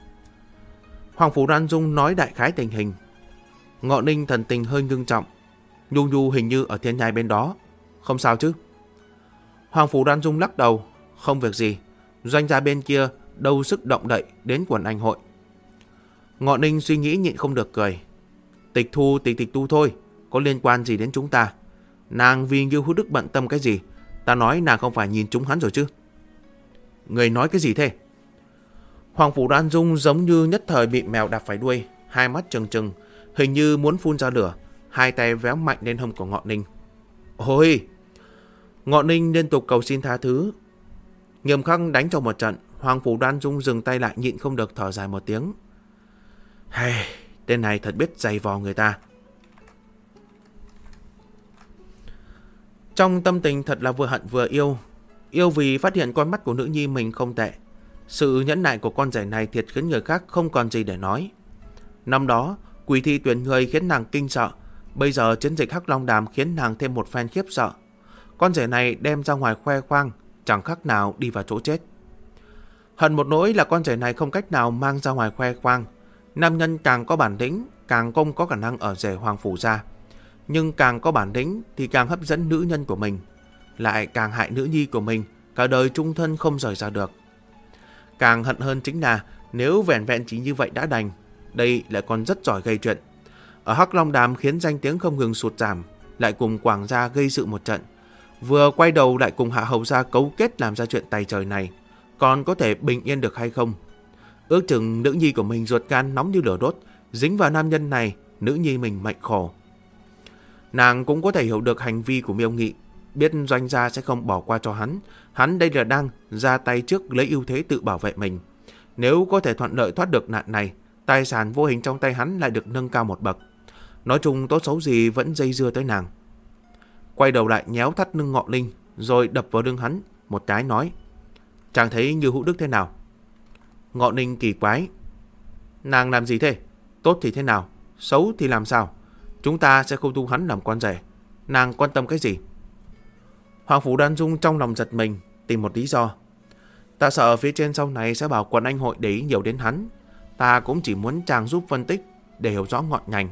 Hoàng phủ Đoan Dung nói đại khái tình hình. Ngọ Ninh thần tình hơi ngưng trọng. Nhu Nhu hình như ở thiên nhai bên đó, không sao chứ? Hoàng phủ Đoan Dung lắc đầu: không việc gì, Doanh gia bên kia đâu sức động đậy đến quần anh hội. Ngọ Ninh suy nghĩ nhịn không được cười. Tịch thu tịch thu thôi, có liên quan gì đến chúng ta? Nàng vì Ngưu Hữu Đức bận tâm cái gì? Ta nói nàng không phải nhìn chúng hắn rồi chứ? Người nói cái gì thế? Hoàng phủ Đoan Dung giống như nhất thời bị mèo đạp phải đuôi, hai mắt trừng trừng, hình như muốn phun ra lửa, hai tay véo mạnh lên hông của Ngọ Ninh. Ôi! Ngọ Ninh liên tục cầu xin tha thứ. Nghiêm khắc đánh cho một trận, Hoàng phủ Đoan Dung dừng tay lại, nhịn không được thở dài một tiếng. Hey, tên này thật biết giày vò người ta. Trong tâm tình thật là vừa hận vừa yêu. Yêu vì phát hiện con mắt của nữ nhi mình không tệ. Sự nhẫn nại của con rể này thiệt khiến người khác không còn gì để nói. Năm đó, quỷ thi tuyển người khiến nàng kinh sợ. Bây giờ chiến dịch Hắc Long Đàm khiến nàng thêm một phen khiếp sợ. Con rể này đem ra ngoài khoe khoang, chẳng khác nào đi vào chỗ chết. Hận một nỗi là con rể này không cách nào mang ra ngoài khoe khoang. Nam nhân càng có bản lĩnh, càng không có khả năng ở rể hoàng phủ gia. Nhưng càng có bản lĩnh thì càng hấp dẫn nữ nhân của mình, lại càng hại nữ nhi của mình, cả đời chung thân không rời ra được. Càng hận hơn chính là nếu vẻn vẹn chỉ như vậy đã đành, đây lại còn rất giỏi gây chuyện. Ở Hắc Long Đàm khiến danh tiếng không ngừng sụt giảm, lại cùng Quảng gia gây sự một trận. Vừa quay đầu lại cùng Hạ Hầu gia cấu kết làm ra chuyện tày trời này, còn có thể bình yên được hay không? Ước chừng nữ nhi của mình ruột gan nóng như lửa đốt, dính vào nam nhân này, nữ nhi mình mệnh khổ. Nàng cũng có thể hiểu được hành vi của Miêu Nghị, biết Doanh gia sẽ không bỏ qua cho hắn đây là đang ra tay trước lấy ưu thế tự bảo vệ mình. Nếu có thể thuận lợi thoát được nạn này, tài sản vô hình trong tay hắn lại được nâng cao một bậc. Nói chung tốt xấu gì vẫn dây dưa tới nàng. Quay đầu lại nhéo thắt lưng Ngọ Linh, rồi đập vào lưng hắn một cái nói: chàng thấy Như Hữu Đức thế nào? Ngọ Linh kỳ quái: nàng làm gì thế? Tốt thì thế nào, xấu thì làm sao? Chúng ta sẽ không thu hắn làm con rể, nàng quan tâm cái gì? Hoàng Phủ Đoan Dung trong lòng giật mình, tìm một lý do: ta sợ phía trên sau này sẽ bảo Quần Anh Hội để ý nhiều đến hắn. Ta cũng chỉ muốn chàng giúp phân tích để hiểu rõ ngọn ngành.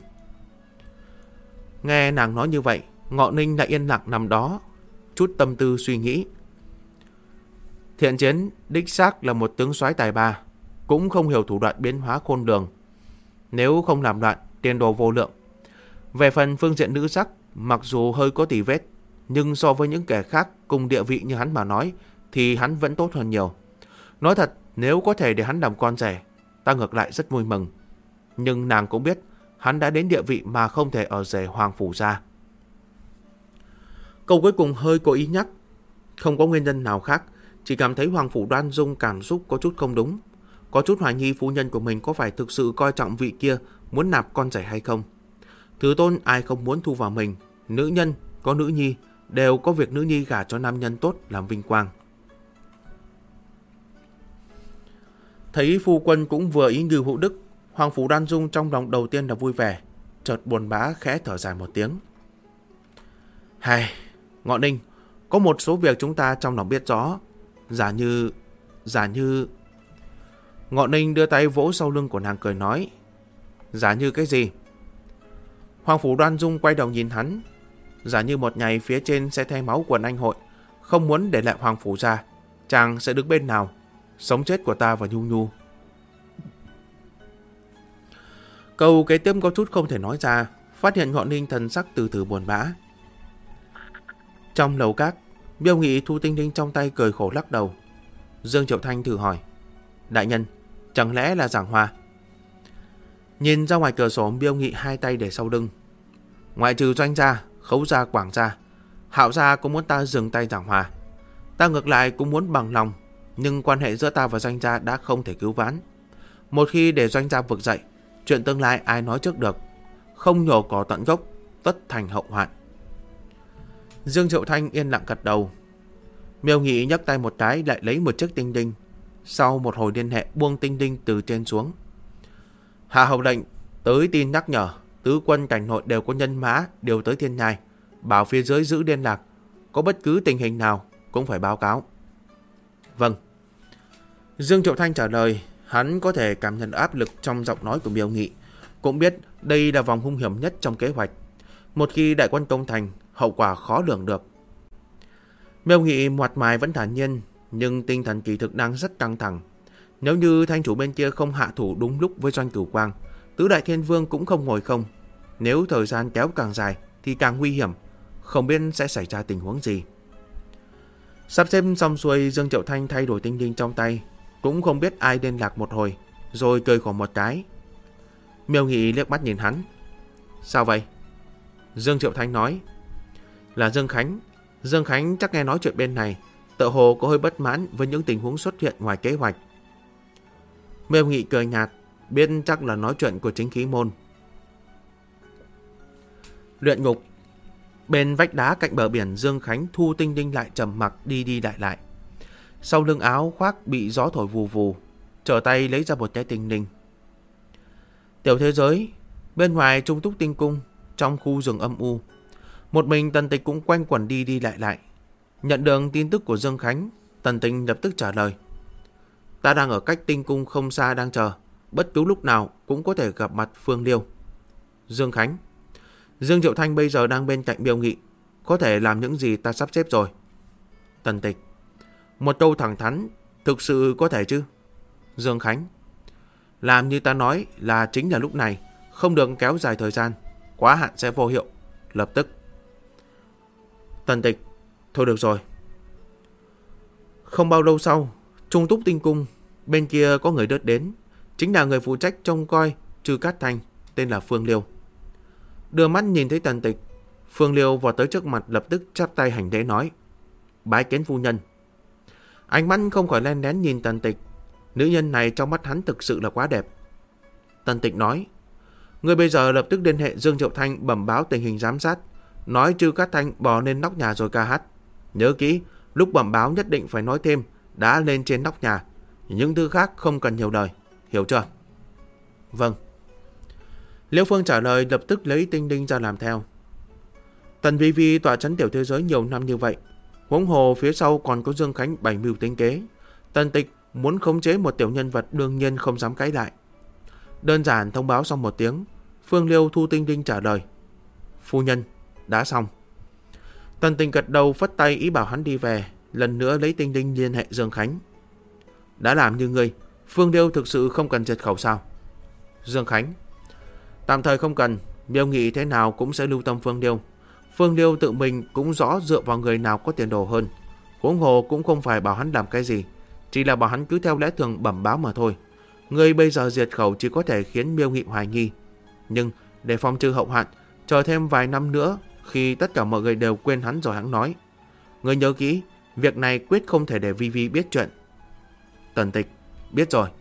Nghe nàng nói như vậy, Ngọ Ninh lại yên lặng nằm đó, chút tâm tư suy nghĩ. Thiện Chiến đích xác là một tướng soái tài ba, cũng không hiểu thủ đoạn biến hóa khôn lường. Nếu không làm loạn, tiền đồ vô lượng. Về phần phương diện nữ sắc, mặc dù hơi có tì vết, nhưng so với những kẻ khác cùng địa vị như hắn mà nói, thì hắn vẫn tốt hơn nhiều. Nói thật, nếu có thể để hắn làm con rể, ta ngược lại rất vui mừng. Nhưng nàng cũng biết, hắn đã đến địa vị mà không thể ở rể Hoàng Phủ gia. Câu cuối cùng hơi cố ý nhắc, không có nguyên nhân nào khác, chỉ cảm thấy Hoàng Phủ Đoan Dung cảm xúc có chút không đúng. Có chút hoài nghi phu nhân của mình có phải thực sự coi trọng vị kia muốn nạp con rể hay không. Thứ tôn ai không muốn thu vào mình, nữ nhân có nữ nhi, đều có việc nữ nhi gả cho nam nhân tốt làm vinh quang. Thấy phu quân cũng vừa ý Như Hữu Đức, Hoàng Phủ Đoan Dung trong lòng đầu tiên là vui vẻ, chợt buồn bã khẽ thở dài một tiếng. Hay, Ngọ Ninh, có một số việc chúng ta trong lòng biết rõ. Giả như... Ngọ Ninh đưa tay vỗ sau lưng của nàng cười nói: giả như cái gì? Hoàng Phủ Đoan Dung quay đầu nhìn hắn. Giả như một ngày phía trên sẽ thay máu Quần Anh Hội, không muốn để lại Hoàng Phủ gia, chàng sẽ đứng bên nào? Sống chết của ta và Nhu Nhu. Câu kế tiếp có chút không thể nói ra, phát hiện Ngọ Ninh thần sắc từ từ buồn bã. Trong lầu các, Miêu Nghị thu tinh linh trong tay cười khổ lắc đầu. Dương Triệu Thanh thử hỏi: đại nhân, chẳng lẽ là giảng hòa? Nhìn ra ngoài cửa sổ, Miêu Nghị hai tay để sau lưng. Ngoại trừ Doanh gia, Khấu gia, Quảng gia, Hạo gia cũng muốn ta dừng tay giảng hòa. Ta ngược lại cũng muốn bằng lòng, nhưng quan hệ giữa ta và Doanh gia đã không thể cứu vãn. Một khi để Doanh gia vực dậy, chuyện tương lai ai nói trước được. Không nhổ cỏ tận gốc, tất thành hậu hoạn. Dương Triệu Thanh yên lặng gật đầu. Miêu Nghị nhấc tay một cái lại lấy một chiếc tinh đinh. Sau một hồi liên hệ buông tinh đinh từ trên xuống. Hạ hầu lệnh tới tin nhắc nhở, tứ quân cảnh nội đều có nhân mã điều tới Thiên Nhai, bảo phía dưới giữ liên lạc, có bất cứ tình hình nào cũng phải báo cáo. Vâng. Dương Triệu Thanh trả lời. Hắn có thể cảm nhận áp lực trong giọng nói của Miêu Nghị, cũng biết đây là vòng hung hiểm nhất trong kế hoạch. Một khi đại quân công thành, hậu quả khó lường được. Miêu Nghị mặt mày vẫn thản nhiên, nhưng tinh thần kỳ thực đang rất căng thẳng. Nếu như thanh chủ bên kia không hạ thủ đúng lúc với Doanh Cửu Quang, tứ đại thiên vương cũng không ngồi không. Nếu thời gian kéo càng dài thì càng nguy hiểm, không biết sẽ xảy ra tình huống gì. Sắp xếp xong xuôi, Dương Triệu Thanh thay đổi tinh linh trong tay, cũng không biết ai liên lạc một hồi, rồi cười khổ một cái. Miêu Nghị liếc mắt nhìn hắn. Sao vậy? Dương Triệu Thanh nói. Là Dương Khánh. Dương Khánh chắc nghe nói chuyện bên này, tựa hồ có hơi bất mãn với những tình huống xuất hiện ngoài kế hoạch. Miêu Nghị cười nhạt, biết chắc là nói chuyện của chính khí môn. Luyện ngục. Bên vách đá cạnh bờ biển, Dương Khánh thu tinh linh lại trầm mặc đi lại. Sau lưng áo khoác bị gió thổi vù vù, trở tay lấy ra một cái tinh linh. Tiểu thế giới. Bên ngoài Trung Túc Tinh Cung, trong khu rừng âm u, một mình Tần Tịch cũng quanh quẩn đi lại. Nhận được tin tức của Dương Khánh, Tần Tịch lập tức trả lời: ta đang ở cách Tinh Cung không xa đang chờ, bất cứ lúc nào cũng có thể gặp mặt Phương Liêu. Dương Khánh: Dương Triệu Thanh bây giờ đang bên cạnh Miêu Nghị, có thể làm những gì ta sắp xếp rồi. Tần Tịch: một câu thẳng thắn, thực sự có thể chứ? Dương Khánh: làm như ta nói là chính là lúc này, không được kéo dài thời gian, quá hạn sẽ vô hiệu, lập tức. Tần Tịch: thôi được rồi. Không bao lâu sau, Trung Túc Tinh Cung bên kia có người đớt đến, chính là người phụ trách trông coi Trư Cát Thanh, tên là Phương Liêu. Đưa mắt nhìn thấy Tần Tịch, Phương Liêu vọt tới trước mặt, lập tức chắp tay hành lễ nói: bái kiến phu nhân. Ánh mắt không khỏi len lén nhìn Tần Tịch, nữ nhân này trong mắt hắn thực sự là quá đẹp. Tần Tịch nói: ngươi bây giờ lập tức liên hệ Dương Triệu Thanh bẩm báo tình hình giám sát, nói Trư Cát Thanh bò lên nóc nhà rồi ca hát. Nhớ kỹ, lúc bẩm báo nhất định phải nói thêm đã lên trên nóc nhà, những thứ khác không cần nhiều lời, hiểu chưa? Vâng. Liễu Phương trả lời, lập tức lấy Tinh Linh ra làm theo. Tần Vi Vi tọa trấn tiểu thế giới nhiều năm như vậy, huống hồ phía sau còn có Dương Khánh bày mưu tính kế. Tần Tịch muốn khống chế một tiểu nhân vật đương nhiên không dám cãi lại. Đơn giản thông báo xong một tiếng, Phương Liêu thu Tinh Linh trả lời: phu nhân, đã xong. Tần Tịch gật đầu phất tay ý bảo hắn đi về, lần nữa lấy Tinh Linh liên hệ Dương Khánh. Đã làm như ngươi, Phương Liêu thực sự không cần diệt khẩu sao? Dương Khánh: tạm thời không cần, Miêu Nghị thế nào cũng sẽ lưu tâm Phương Liêu. Phương Liêu tự mình cũng rõ dựa vào người nào có tiền đồ hơn. Huống hồ cũng không phải bảo hắn làm cái gì, chỉ là bảo hắn cứ theo lẽ thường bẩm báo mà thôi. Ngươi bây giờ diệt khẩu chỉ có thể khiến Miêu Nghị hoài nghi. Nhưng để phòng trừ hậu hạn, chờ thêm vài năm nữa, khi tất cả mọi người đều quên hắn rồi hắn nói. Ngươi nhớ kỹ, việc này quyết không thể để Vi Vi biết chuyện. Tần Tịch: biết rồi.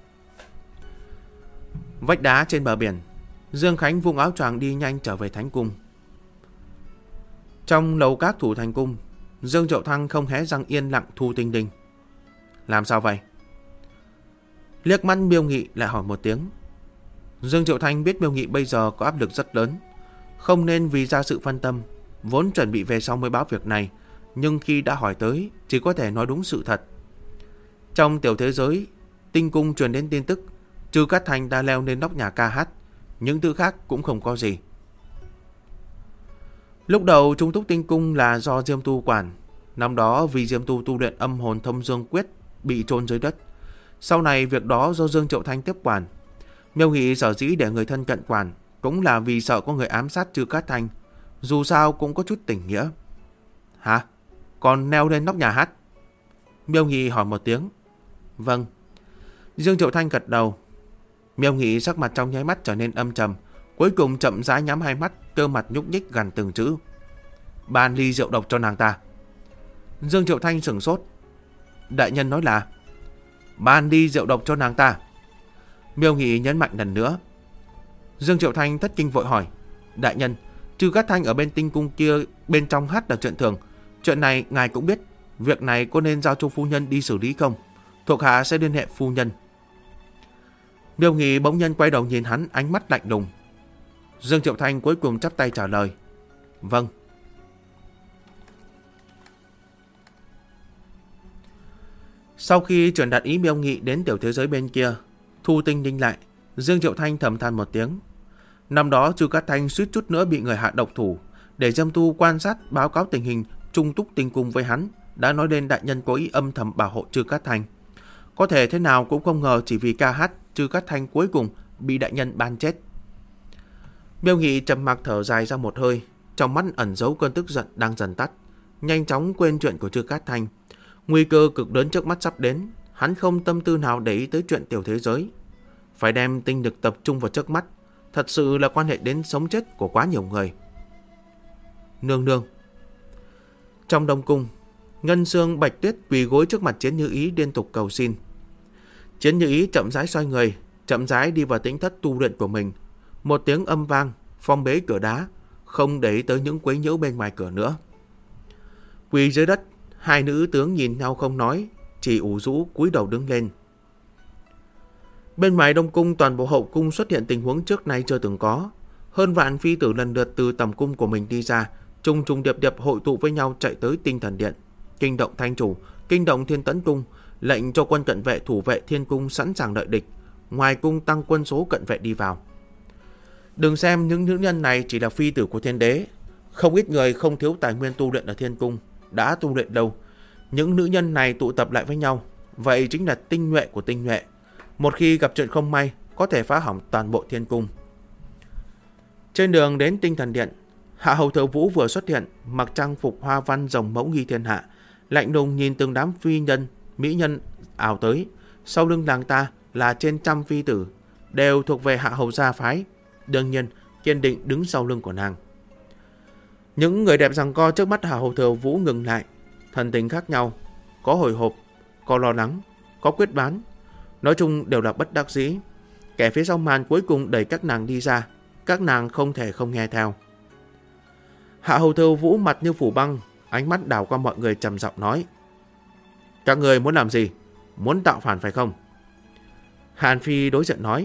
Vách đá trên bờ biển, Dương Khánh vung áo choàng đi nhanh trở về Thánh Cung. Trong lầu các thủ Thành Cung, Dương Triệu Thanh không hé răng yên lặng thu Tinh Linh. Làm sao vậy? Liếc mắt Miêu Nghị lại hỏi một tiếng. Dương Triệu Thanh biết Miêu Nghị bây giờ có áp lực rất lớn, không nên vì ra sự phân tâm, vốn chuẩn bị về sau mới báo việc này, nhưng khi đã hỏi tới, chỉ có thể nói đúng sự thật. Trong tiểu thế giới, Tinh Cung truyền đến tin tức Trư Cát Thanh đã leo lên nóc nhà ca hát, những thứ khác cũng không có gì. Lúc đầu Trung Túc Tinh Cung là do Diêm Tu quản, năm đó vì Diêm Tu tu luyện âm hồn thông dương quyết bị chôn dưới đất. Sau này việc đó do Dương Triệu Thanh tiếp quản. Miêu Nghị sở dĩ để người thân cận quản cũng là vì sợ có người ám sát Trư Cát Thanh, dù sao cũng có chút tình nghĩa. Hả? Còn leo lên nóc nhà hát? Miêu Nghị hỏi một tiếng. Vâng. Dương Triệu Thanh gật đầu. Miêu Nghị sắc mặt trong nháy mắt trở nên âm trầm, cuối cùng chậm rãi nhắm hai mắt, cơ mặt nhúc nhích gằn từng chữ: ban ly rượu độc cho nàng ta. Dương Triệu Thanh sửng sốt. Đại nhân nói là ban ly rượu độc cho nàng ta. Miêu Nghị nhấn mạnh lần nữa. Dương Triệu Thanh thất kinh vội hỏi: đại nhân, Trư Cát Thanh ở bên Tinh Cung kia bên trong hát là chuyện thường, chuyện này ngài cũng biết, việc này có nên giao cho phu nhân đi xử lý không? Thuộc hạ sẽ liên hệ phu nhân. Miêu Nghị bỗng nhiên quay đầu nhìn hắn, ánh mắt lạnh lùng. Dương Triệu Thanh cuối cùng chắp tay trả lời: vâng. Sau khi truyền đạt ý Miêu Nghị đến tiểu thế giới bên kia, thu Tinh Linh lại, Dương Triệu Thanh thầm than một tiếng. Năm đó Trư Cát Thanh suýt chút nữa bị người hạ độc thủ, để Diêm Tu quan sát báo cáo tình hình Trung Túc Tinh Cung với hắn, đã nói lên đại nhân có ý âm thầm bảo hộ Trư Cát Thanh. Có thể thế nào cũng không ngờ chỉ vì ca hát, Trư Cát Thanh cuối cùng bị đại nhân ban chết. Miêu Nghị trầm mặc thở dài ra một hơi, trong mắt ẩn giấu cơn tức giận đang dần tắt, nhanh chóng quên chuyện của Trư Cát Thanh. Nguy cơ cực lớn trước mắt sắp đến, hắn không tâm tư nào để ý tới chuyện tiểu thế giới. Phải đem tinh lực tập trung vào trước mắt, thật sự là quan hệ đến sống chết của quá nhiều người. Nương nương. Trong Đông Cung, Ngân Sương Bạch Tuyết quỳ gối trước mặt Chiến Như Ý liên tục cầu xin. Chiến Như Ý chậm rãi xoay người, chậm rãi đi vào tĩnh thất tu luyện của mình. Một tiếng âm vang, phong bế cửa đá, không để ý tới những quấy nhiễu bên ngoài cửa nữa. Quỳ dưới đất, hai nữ tướng nhìn nhau không nói, chỉ ủ rũ cúi đầu đứng lên. Bên ngoài Đông Cung, toàn bộ hậu cung xuất hiện tình huống trước nay chưa từng có. Hơn vạn phi tử lần lượt từ tầm cung của mình đi ra, trùng trùng điệp điệp hội tụ với nhau chạy tới Tinh Thần Điện, kinh động Thanh Chủ, kinh động Thiên Tẫn Cung, lệnh cho quân cận vệ thủ vệ Thiên Cung sẵn sàng đợi địch. ngoài cung tăng quân số cận vệ đi vào. Đừng xem những nữ nhân này chỉ là phi tử của thiên đế. Không ít người không thiếu tài nguyên tu luyện ở thiên cung, đã tu luyện đâu. Những nữ nhân này tụ tập lại với nhau, vậy chính là tinh nhuệ của tinh nhuệ. Một khi gặp chuyện không may, có thể phá hỏng toàn bộ thiên cung. Trên đường đến Tinh Thần Điện, Hạ Hầu Thừa Vũ vừa xuất hiện, mặc trang phục hoa văn rồng mẫu nghi thiên hạ, lạnh lùng nhìn từng đám phi nhân, mỹ nhân ảo tới. Sau lưng nàng ta là trên trăm phi tử, đều thuộc về Hạ Hầu gia phái, đương nhiên kiên định đứng sau lưng của nàng. Những người đẹp giằng co trước mắt Hạ Hầu Thừa Vũ ngừng lại, thần tình khác nhau, có hồi hộp, có lo lắng, có quyết đoán, nói chung đều là bất đắc dĩ. Kẻ phía sau màn cuối cùng đẩy các nàng đi ra, các nàng không thể không nghe theo. Hạ Hầu Thừa Vũ mặt như phủ băng, ánh mắt đảo qua mọi người trầm giọng nói: các người muốn làm gì? Muốn tạo phản phải không? Hàn Phi đối diện nói: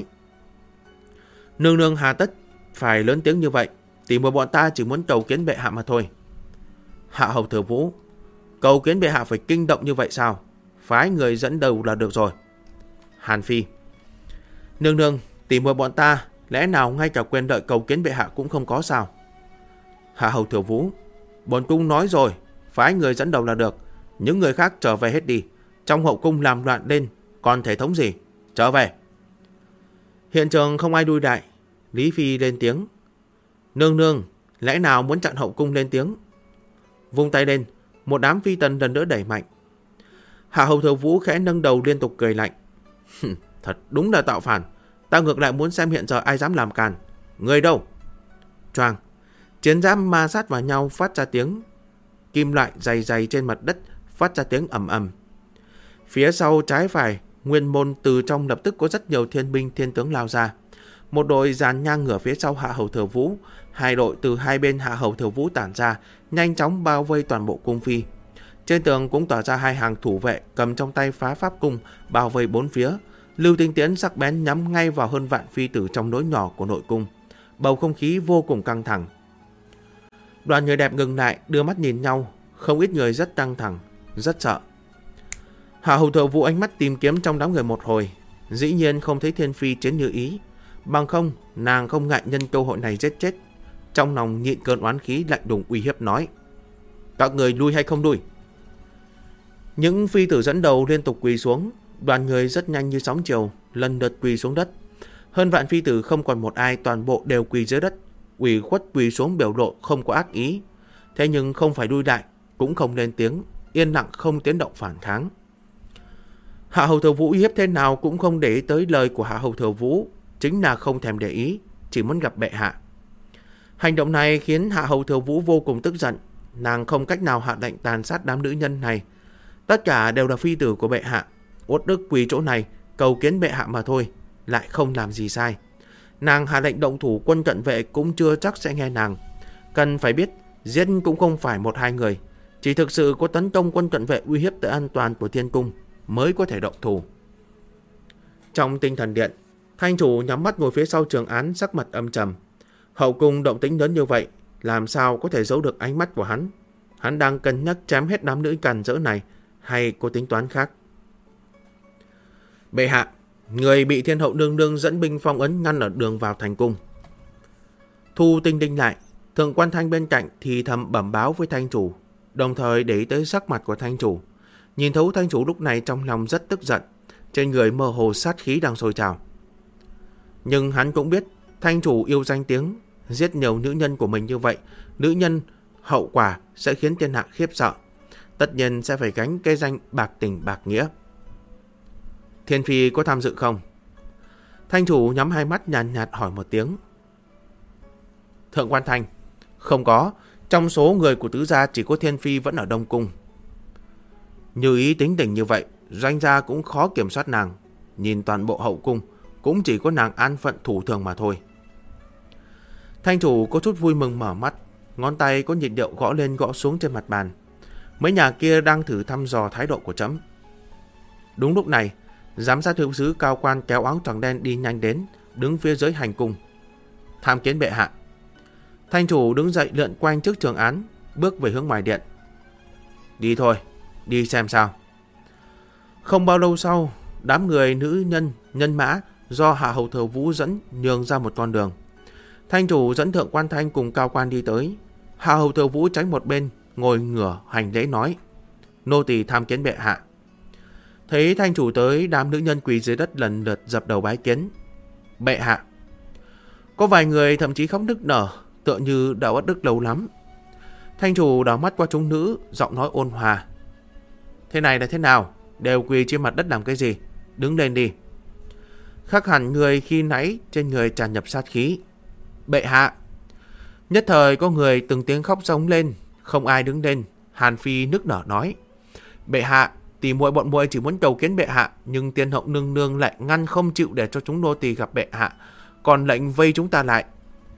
nương nương hà tất phải lớn tiếng như vậy, tỷ muội bọn ta chỉ muốn cầu kiến bệ hạ mà thôi. Hạ Hầu Thừa Vũ: cầu kiến bệ hạ phải kinh động như vậy sao? Phái người dẫn đầu là được rồi. Hàn Phi: nương nương, tỷ muội bọn ta lẽ nào ngay cả quyền đợi cầu kiến bệ hạ cũng không có sao? Hạ Hầu Thừa Vũ: bổn cung nói rồi, phái người dẫn đầu là được, những người khác trở về hết đi. Trong hậu cung làm loạn lên, còn thể thống gì? Trở về. Hiện trường không ai đuôi đại. Lý Phi lên tiếng: nương nương, lẽ nào muốn chặn hậu cung lên tiếng? Vung tay lên, một đám phi tần lần nữa đẩy mạnh. Hạ Hầu Thừa Vũ khẽ nâng đầu liên tục cười lạnh: thật đúng là tạo phản. Ta ngược lại muốn xem hiện giờ ai dám làm càn. Người đâu? Choang, chiến giáp ma sát vào nhau phát ra tiếng. Kim loại dày dày trên mặt đất phát ra tiếng ầm ầm. Phía sau trái phải nguyên môn từ trong lập tức có rất nhiều thiên binh thiên tướng lao ra. Một đội dàn nhang ngửa phía sau Hạ Hầu Thừa Vũ, hai đội từ hai bên Hạ Hầu Thừa Vũ tản ra, nhanh chóng bao vây toàn bộ cung phi. Trên tường cũng tỏa ra hai hàng thủ vệ cầm trong tay phá pháp cung, bao vây bốn phía. Lưu tinh tiễn sắc bén nhắm ngay vào hơn vạn phi tử trong lối nhỏ của nội cung. Bầu không khí vô cùng căng thẳng. Đoàn người đẹp ngừng lại, đưa mắt nhìn nhau. Không ít người rất căng thẳng, rất sợ. Hạ Hầu Thừa Vũ ánh mắt tìm kiếm trong đám người một hồi, dĩ nhiên không thấy Thiên Phi chiến như ý. Bằng không, nàng không ngại nhân cơ hội này giết chết. Trong lòng nhịn cơn oán khí lạnh lùng uy hiếp nói: các người lui hay không lui? Những phi tử dẫn đầu liên tục quỳ xuống. Đoàn người rất nhanh như sóng chiều, lần lượt quỳ xuống đất. Hơn vạn phi tử không còn một ai, toàn bộ đều quỳ dưới đất, ủy khuất quỳ xuống, biểu lộ không có ác ý. Thế nhưng không phải đuôi đại, cũng không lên tiếng, yên lặng không tiếng động phản kháng. Hạ Hầu Thừa Vũ uy hiếp thế nào cũng không để ý tới lời của Hạ Hầu Thừa Vũ, chính là không thèm để ý, chỉ muốn gặp bệ hạ. Hành động này khiến Hạ Hầu Thừa Vũ vô cùng tức giận. Nàng không cách nào hạ lệnh tàn sát đám nữ nhân này. Tất cả đều là phi tử của bệ hạ, uất ức quỳ chỗ này cầu kiến bệ hạ mà thôi, lại không làm gì sai. Nàng hạ lệnh động thủ quân cận vệ cũng chưa chắc sẽ nghe nàng. Cần phải biết, giết cũng không phải một hai người, chỉ thực sự có tấn công quân cận vệ uy hiếp tới an toàn của thiên cung mới có thể động thủ. Trong Tinh Thần Điện, Thanh chủ nhắm mắt ngồi phía sau trường án, sắc mặt âm trầm. Hậu cung động tĩnh lớn như vậy, làm sao có thể giấu được ánh mắt của hắn? Hắn đang cân nhắc chém hết đám nữ càn rỡ này, hay có tính toán khác? Bệ hạ, người bị Thiên Hậu nương nương dẫn binh phong ấn ngăn ở đường vào thành cung. Thu Tinh Đinh lại, Thượng Quan Thanh bên cạnh thì thầm bẩm báo với Thanh chủ, đồng thời để ý tới sắc mặt của Thanh chủ. Nhìn thấu Thanh chủ lúc này trong lòng rất tức giận, trên người mơ hồ sát khí đang sôi trào. Nhưng hắn cũng biết Thanh chủ yêu danh tiếng, giết nhiều nữ nhân của mình như vậy, nữ nhân hậu quả sẽ khiến thiên hạ khiếp sợ, tất nhiên sẽ phải gánh cái danh bạc tình bạc nghĩa. Thiên Phi có tham dự không? Thanh chủ nhắm hai mắt nhàn nhạt hỏi một tiếng. Thượng Quan Thanh: không có, trong số người của tứ gia chỉ có Thiên Phi vẫn ở Đông Cung. Như ý tính tình như vậy, doanh gia cũng khó kiểm soát nàng. Nhìn toàn bộ hậu cung, cũng chỉ có nàng an phận thủ thường mà thôi. Thanh chủ có chút vui mừng mở mắt, ngón tay có nhịp điệu gõ lên gõ xuống trên mặt bàn. Mấy nhà kia đang thử thăm dò thái độ của trẫm. Đúng lúc này, giám sát hữu sứ cao quan kéo áo choàng đen đi nhanh đến, đứng phía dưới hành cung. Tham kiến bệ hạ. Thanh chủ đứng dậy lượn quanh trước trường án, bước về hướng ngoài điện. Đi thôi, đi xem sao. Không bao lâu sau, đám người nữ nhân, nhân mã do Hạ Hầu Thừa Vũ dẫn nhường ra một con đường. Thanh chủ dẫn Thượng Quan Thanh cùng Cao Quan đi tới. Hạ Hầu Thừa Vũ tránh một bên, ngồi ngửa hành lễ nói: nô tỳ tham kiến bệ hạ. Thấy thanh chủ tới, đám nữ nhân quỳ dưới đất lần lượt dập đầu bái kiến. Bệ hạ. Có vài người thậm chí khóc nức nở, tựa như đã uất ức lâu lắm. Thanh chủ đảo mắt qua chúng nữ, giọng nói ôn hòa: thế này là thế nào? Đều quỳ trên mặt đất làm cái gì? Đứng lên đi. Khác hẳn người khi nãy, trên người tràn nhập sát khí. Bệ hạ. Nhất thời có người từng tiếng khóc giống lên, không ai đứng lên. Hàn Phi nức nở nói: bệ hạ, tỷ muội bọn muội chỉ muốn cầu kiến bệ hạ, nhưng Tiên hậu nương nương lại ngăn không chịu để cho chúng nô tỳ gặp bệ hạ, còn lệnh vây chúng ta lại.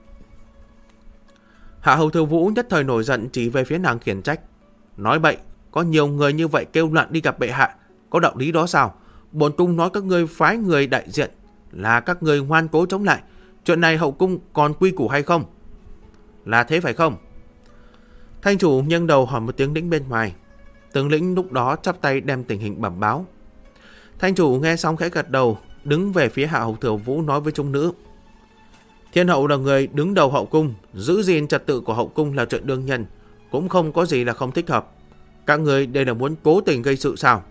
Hạ Hầu Thừa Vũ nhất thời nổi giận, chỉ về phía nàng khiển trách: nói bậy, có nhiều người như vậy kêu loạn đi gặp bệ hạ, có đạo lý đó sao? Bổn cung nói các ngươi phái người đại diện, là các ngươi ngoan cố chống lại. Chuyện này hậu cung còn quy củ hay không? Là thế phải không? Thanh chủ nghiêng đầu hỏi một tiếng lĩnh bên ngoài. Tướng lĩnh lúc đó chắp tay đem tình hình bẩm báo. Thanh chủ nghe xong khẽ gật đầu, đứng về phía Hạ Hầu Thừa Vũ nói với chúng nữ: Thiên hậu là người đứng đầu hậu cung, giữ gìn trật tự của hậu cung là chuyện đương nhân, cũng không có gì là không thích hợp. Các người đây là muốn cố tình gây sự sao?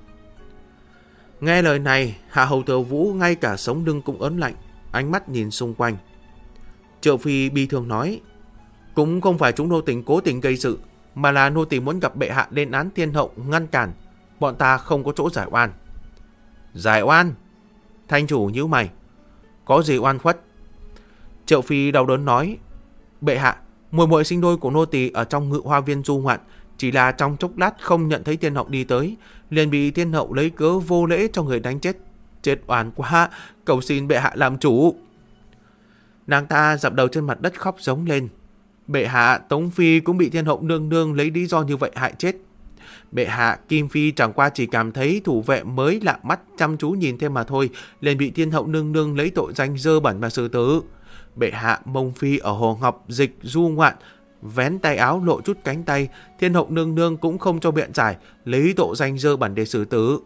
Nghe lời này, Hạ Hầu Thừa Vũ ngay cả sống lưng cũng ớn lạnh, ánh mắt nhìn xung quanh. Triệu Phi bi thương nói: cũng không phải chúng nô tỳ cố tình gây sự, mà là nô tỳ muốn gặp bệ hạ lên án thiên hậu ngăn cản, bọn ta không có chỗ giải oan. Giải oan? Thanh chủ nhíu mày: có gì oan khuất? Triệu Phi đau đớn nói: bệ hạ, muội muội sinh đôi của nô tỳ ở trong Ngự Hoa Viên du ngoạn, chỉ là trong chốc lát không nhận thấy thiên hậu đi tới, liền bị thiên hậu lấy cớ vô lễ cho người đánh chết. Chết oan quá, cầu xin bệ hạ làm chủ. Nàng ta dập đầu trên mặt đất khóc giống lên: bệ hạ, Tống Phi cũng bị thiên hậu nương nương lấy lý do như vậy hại chết. Bệ hạ, Kim Phi chẳng qua chỉ cảm thấy thủ vệ mới lạ mắt chăm chú nhìn thêm mà thôi, liền bị thiên hậu nương nương lấy tội danh dơ bẩn mà xử tử. Bệ hạ, Mông Phi ở Hồ Ngọc Dịch du ngoạn, vén tay áo lộ chút cánh tay, thiên hậu nương nương cũng không cho biện giải, lấy tội danh dơ bẩn để xử tử.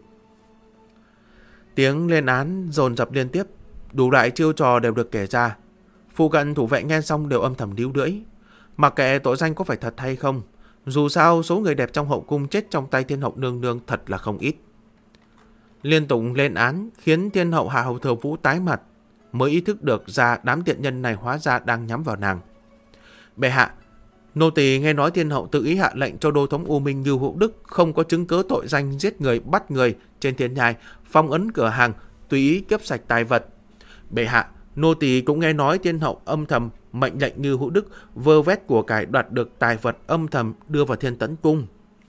Tiếng lên án dồn dập liên tiếp, đủ loại chiêu trò đều được kể ra. Phụ cận thủ vệ nghe xong đều âm thầm líu lưỡi. Mặc kệ tội danh có phải thật hay không, dù sao số người đẹp trong hậu cung chết trong tay thiên hậu nương nương thật là không ít. Liên tục lên án khiến thiên hậu Hạ Hầu Thừa Vũ tái mặt, mới ý thức được ra đám tiện nhân này hóa ra đang nhắm vào nàng. Bệ hạ, nô tỳ nghe nói thiên hậu tự ý hạ lệnh cho đô thống U Minh Như Hữu Đức không có chứng cứ tội danh giết người bắt người trên thiên nhai, phong ấn cửa hàng, tùy ý cướp sạch tài vật. Bệ hạ, nô tỳ cũng nghe nói thiên hậu âm thầm mệnh lệnh Như Hữu Đức vơ vét của cải đoạt được tài vật âm thầm đưa vào Thiên Tấn Cung.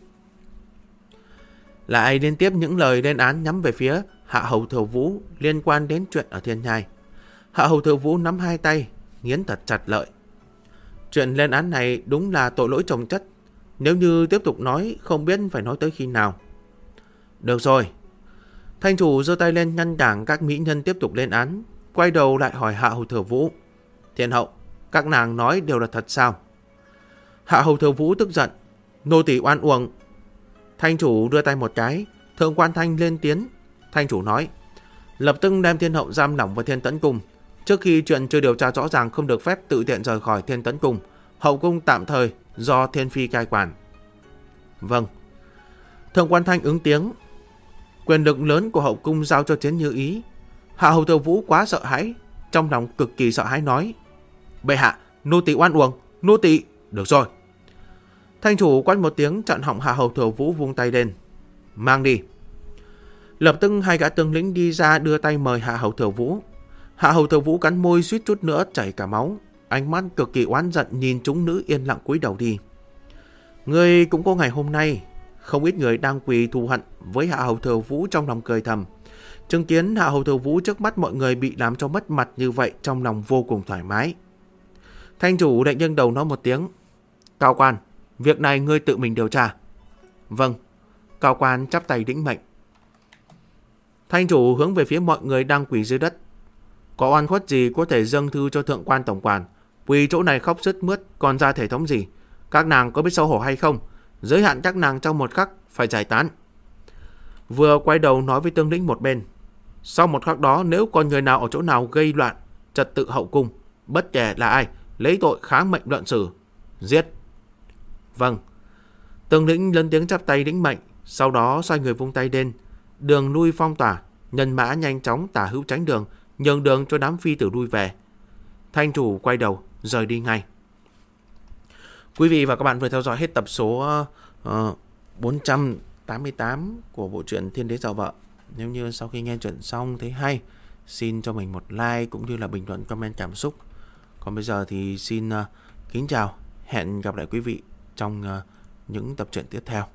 Lại liên tiếp những lời lên án nhắm về phía Hạ Hầu Thừa Vũ liên quan đến chuyện ở thiên nhai. Hạ Hầu Thừa Vũ nắm hai tay, nghiến thật chặt lợi. Chuyện lên án này đúng là tội lỗi chồng chất, nếu như tiếp tục nói không biết phải nói tới khi nào. Được rồi. Thanh chủ giơ tay lên ngăn cản các mỹ nhân tiếp tục lên án, quay đầu lại hỏi Hạ Hầu Thừa Vũ: Thiên hậu, các nàng nói đều là thật sao? Hạ Hầu Thừa Vũ tức giận: nô tỳ oan uổng. Thanh chủ đưa tay một cái, Thượng Quan Thanh lên tiếng. Thanh chủ nói: lập tức đem thiên hậu giam lỏng vào Thiên Tấn Cung. Trước khi chuyện chưa điều tra rõ ràng không được phép tự tiện rời khỏi Thiên Tấn Cung. Hậu cung tạm thời do Thiên Phi cai quản. Vâng. Thượng Quan Thanh ứng tiếng. Quyền lực lớn của hậu cung giao cho Chiến Như Ý. Hạ Hầu Thừa Vũ quá sợ hãi, trong lòng cực kỳ sợ hãi nói: bệ hạ, nô tỳ oan uổng, nô tỳ. Được rồi. Thanh chủ quát một tiếng chặn họng Hạ Hầu Thừa Vũ, vung tay lên: mang đi. Lập tức hai gã tướng lĩnh đi ra đưa tay mời Hạ Hầu Thừa Vũ. Hạ Hầu Thừa Vũ cắn môi suýt chút nữa chảy cả máu, ánh mắt cực kỳ oán giận nhìn chúng nữ yên lặng cúi đầu đi. Người cũng có ngày hôm nay, không ít người đang quỳ thù hận với Hạ Hầu Thừa Vũ trong lòng cười thầm. Chứng kiến Hạ Hầu Thừa Vũ trước mắt mọi người bị làm cho mất mặt như vậy, trong lòng vô cùng thoải mái. Thanh chủ định nghiêng đầu nói một tiếng: Cao quan, việc này ngươi tự mình điều tra. Vâng. Cao quan chắp tay lĩnh mệnh. Thanh chủ hướng về phía mọi người đang quỳ dưới đất: có oan khuất gì có thể dâng thư cho Thượng Quan tổng quản, quỳ chỗ này khóc sướt mướt còn ra thể thống gì? Các nàng có biết xấu hổ hay không? Giới hạn các nàng trong một khắc phải giải tán. Vừa quay đầu nói với tướng lĩnh một bên: Sau một khắc đó, nếu còn người nào ở chỗ nào gây loạn trật tự hậu cung, bất kể là ai, lấy tội kháng mệnh luận xử, giết. Vâng. Tướng lĩnh lớn tiếng chắp tay lĩnh mệnh, sau đó xoay người vung tay lên, đường lui phong tỏa, nhân mã nhanh chóng tả hữu tránh đường, nhường đường cho đám phi tử lui về. Thanh chủ quay đầu rời đi ngay. Quý vị và các bạn vừa theo dõi hết tập số 488 của bộ truyện Thiên Đế Giàu Vợ. Nếu như sau khi nghe chuyện xong thấy hay, xin cho mình một like cũng như là bình luận comment cảm xúc. Còn bây giờ thì xin kính chào, hẹn gặp lại quý vị trong những tập truyện tiếp theo.